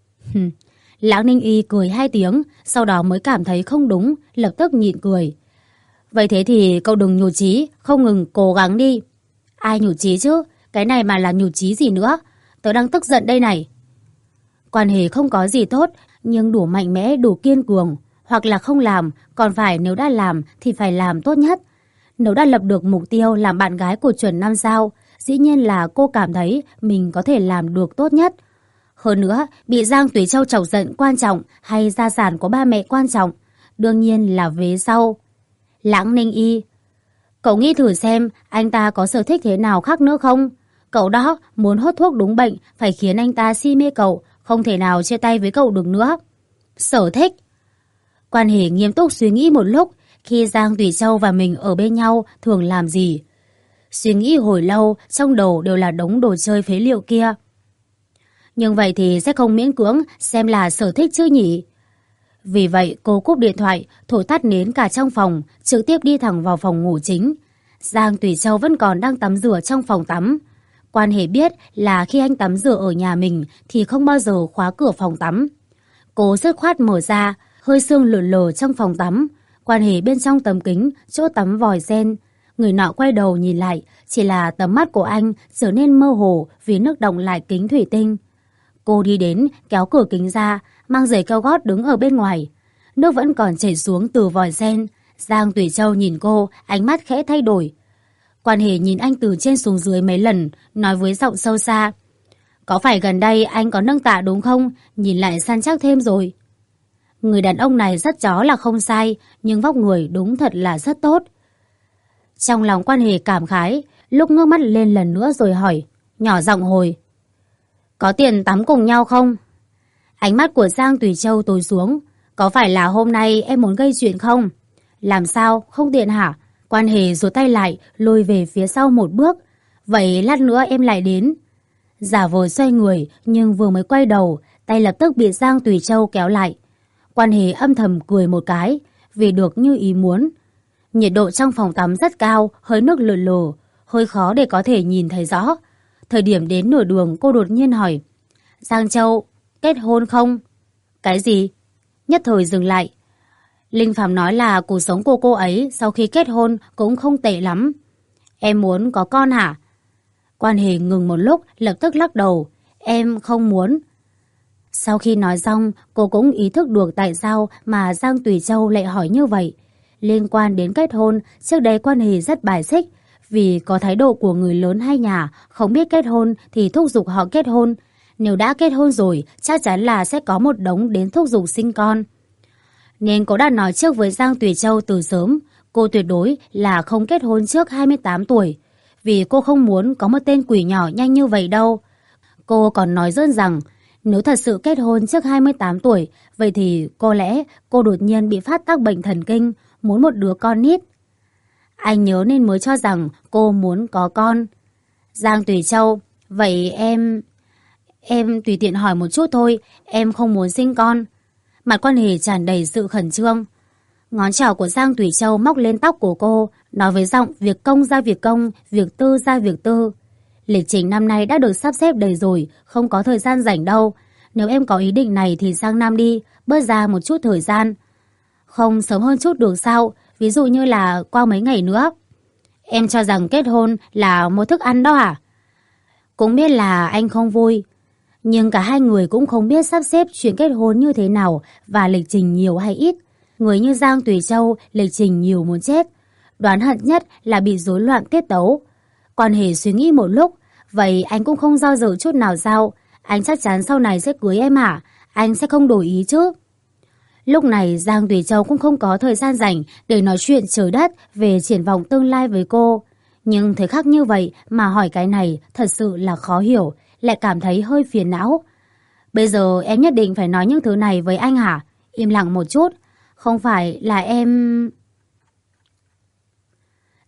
Lãng Ninh Y cười hai tiếng, sau đó mới cảm thấy không đúng, lập tức nhịn cười. Vậy thế thì cậu đừng nhụt chí, không ngừng cố gắng đi. Ai nhụt chí chứ? Cái này mà là nhụt chí gì nữa? Tớ đang tức giận đây này. Quan Hề không có gì tốt, nhưng đủ mạnh mẽ, đủ kiên cường. Hoặc là không làm, còn phải nếu đã làm thì phải làm tốt nhất. Nếu đã lập được mục tiêu làm bạn gái của Chuẩn Năm Sao, dĩ nhiên là cô cảm thấy mình có thể làm được tốt nhất. Hơn nữa, bị Giang Tùy Châu chọc giận quan trọng hay gia sản của ba mẹ quan trọng, đương nhiên là vế sau. Lãng Ninh Y, cậu nghĩ thử xem anh ta có sở thích thế nào khác nữa không? Cậu đó muốn hốt thuốc đúng bệnh phải khiến anh ta si mê cậu, không thể nào chia tay với cậu được nữa. Sở thích? Quan Hề nghiêm túc suy nghĩ một lúc, khi Giang Tùy Châu và mình ở bên nhau thường làm gì. Suy nghĩ hồi lâu, trong đầu đều là đống đồ chơi phế liệu kia. Nhưng vậy thì sẽ không miễn cưỡng xem là sở thích chứ nhỉ? Vì vậy cô cúp điện thoại, thổi tắt nến cả trong phòng, trực tiếp đi thẳng vào phòng ngủ chính. Giang Tùy Châu vẫn còn đang tắm rửa trong phòng tắm. Quan Hề biết là khi anh tắm rửa ở nhà mình thì không bao giờ khóa cửa phòng tắm. Cô dứt khoát mở ra, hơi sương lờ lờ trong phòng tắm. Quan Hề bên trong tấm kính, chỗ tắm vòi sen. Người nọ quay đầu nhìn lại, chỉ là tầm mắt của anh trở nên mơ hồ vì nước đọng lại kính thủy tinh. Cô đi đến, kéo cửa kính ra, mang giày cao gót đứng ở bên ngoài. Nước vẫn còn chảy xuống từ vòi sen. Giang Tùy Châu nhìn cô, ánh mắt khẽ thay đổi. Quan Hề nhìn anh từ trên xuống dưới mấy lần, nói với giọng sâu xa. Có phải gần đây anh có nâng tạ đúng không? Nhìn lại săn chắc thêm rồi. Người đàn ông này rất chó là không sai, nhưng vóc người đúng thật là rất tốt. Trong lòng Quan Hề cảm khái, lúc ngước mắt lên lần nữa rồi hỏi, nhỏ giọng hồi. Có tiền tắm cùng nhau không? Ánh mắt của Giang Tùy Châu tối xuống. Có phải là hôm nay em muốn gây chuyện không? Làm sao, không tiện hả? Quan Hề rụt tay lại, lùi về phía sau một bước. Vậy lát nữa em lại đến. Giả vờ xoay người, nhưng vừa mới quay đầu, tay lập tức bị Giang Tùy Châu kéo lại. Quan Hề âm thầm cười một cái, vì được như ý muốn. Nhiệt độ trong phòng tắm rất cao, hơi nước lờ lờ, hơi khó để có thể nhìn thấy rõ. Thời điểm đến nửa đường cô đột nhiên hỏi, Giang Châu, kết hôn không? Cái gì? Nhất thời dừng lại. Linh Phạm nói là cuộc sống của cô ấy sau khi kết hôn cũng không tệ lắm. Em muốn có con hả? Quan Hề ngừng một lúc, lập tức lắc đầu. Em không muốn. Sau khi nói xong, cô cũng ý thức được tại sao mà Giang Tùy Châu lại hỏi như vậy. Liên quan đến kết hôn, trước đây Quan Hề rất bài xích, vì có thái độ của người lớn hai nhà, không biết kết hôn thì thúc giục họ kết hôn. Nếu đã kết hôn rồi, chắc chắn là sẽ có một đống đến thúc giục sinh con. Nên cô đã nói trước với Giang Tùy Châu từ sớm, cô tuyệt đối là không kết hôn trước hai mươi tám tuổi, vì cô không muốn có một tên quỷ nhỏ nhanh như vậy đâu. Cô còn nói đơn rằng, nếu thật sự kết hôn trước hai mươi tám tuổi, vậy thì có lẽ cô đột nhiên bị phát tác bệnh thần kinh, muốn một đứa con nít. Anh nhớ nên mới cho rằng cô muốn có con. Giang Tùy Châu, vậy em... Em tùy tiện hỏi một chút thôi, em không muốn sinh con. Mặt Quan Hề tràn đầy sự khẩn trương. Ngón trỏ của Giang Tùy Châu móc lên tóc của cô, nói với giọng việc công ra việc công, việc tư ra việc tư. Lịch trình năm nay đã được sắp xếp đầy rồi, không có thời gian rảnh đâu. Nếu em có ý định này thì sang năm đi, bớt ra một chút thời gian. Không sớm hơn chút được sao, ví dụ như là qua mấy ngày nữa. Em cho rằng kết hôn là một thức ăn đó à? Cũng biết là anh không vui, nhưng cả hai người cũng không biết sắp xếp chuyện kết hôn như thế nào và lịch trình nhiều hay ít. Người như Giang Tùy Châu lịch trình nhiều muốn chết. Đoán hận nhất là bị rối loạn tiết tấu. Quan Hề suy nghĩ một lúc, vậy anh cũng không do dự chút nào sao? Anh chắc chắn sau này sẽ cưới em hả? Anh sẽ không đổi ý chứ? Lúc này Giang Tùy Châu cũng không có thời gian rảnh để nói chuyện trời đất về triển vọng tương lai với cô. Nhưng thời khắc như vậy mà hỏi cái này thật sự là khó hiểu, lại cảm thấy hơi phiền não. Bây giờ em nhất định phải nói những thứ này với anh hả? Im lặng một chút. Không phải là em...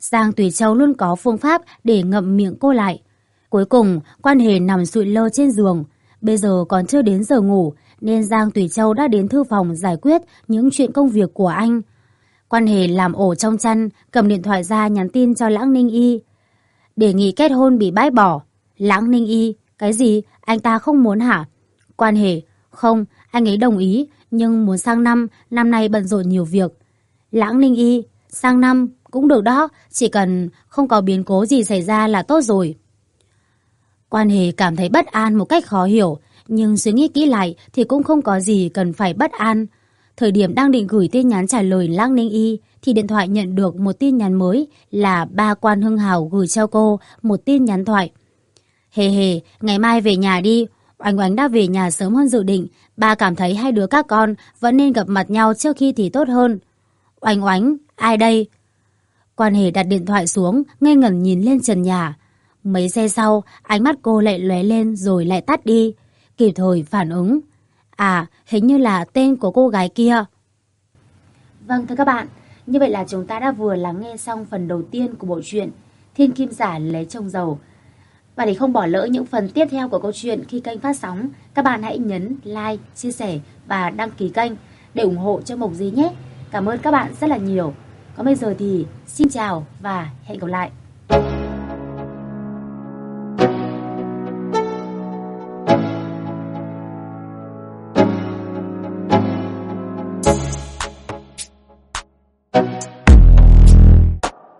Giang Tùy Châu luôn có phương pháp để ngậm miệng cô lại. Cuối cùng, Quan Hề nằm sụi lơ trên giường. Bây giờ còn chưa đến giờ ngủ, nên Giang Tùy Châu đã đến thư phòng giải quyết những chuyện công việc của anh. Quan Hề làm ổ trong chăn, cầm điện thoại ra nhắn tin cho Lãng Ninh Y. Đề nghị kết hôn bị bãi bỏ. Lãng Ninh Y, cái gì? Anh ta không muốn hả? Quan Hề, không, anh ấy đồng ý, nhưng muốn sang năm, năm nay bận rộn nhiều việc. Lãng Ninh Y, sang năm cũng được đó, chỉ cần không có biến cố gì xảy ra là tốt rồi. Quan Hề cảm thấy bất an một cách khó hiểu, nhưng suy nghĩ kỹ lại thì cũng không có gì cần phải bất an. Thời điểm đang định gửi tin nhắn trả lời Lãng Ninh Y thì điện thoại nhận được một tin nhắn mới là ba Quan Hưng Hào gửi cho cô một tin nhắn thoại. Hề hề, ngày mai về nhà đi. Oánh Oánh đã về nhà sớm hơn dự định. Ba cảm thấy hai đứa các con vẫn nên gặp mặt nhau trước khi thì tốt hơn. Oánh Oánh, ai đây? Quan Hề đặt điện thoại xuống, ngây ngẩn nhìn lên trần nhà. Mấy giây sau, ánh mắt cô lại lóe lên rồi lại tắt đi. Kịp thời phản ứng. À, hình như là tên của cô gái kia. Vâng thưa các bạn, như vậy là chúng ta đã vừa lắng nghe xong phần đầu tiên của bộ truyện Thiên Kim Giả Lấy Chồng Giàu. Và để không bỏ lỡ những phần tiếp theo của câu chuyện khi kênh phát sóng, các bạn hãy nhấn like, chia sẻ và đăng ký kênh để ủng hộ cho Mộc Di nhé. Cảm ơn các bạn rất là nhiều. Còn bây giờ thì xin chào và hẹn gặp lại.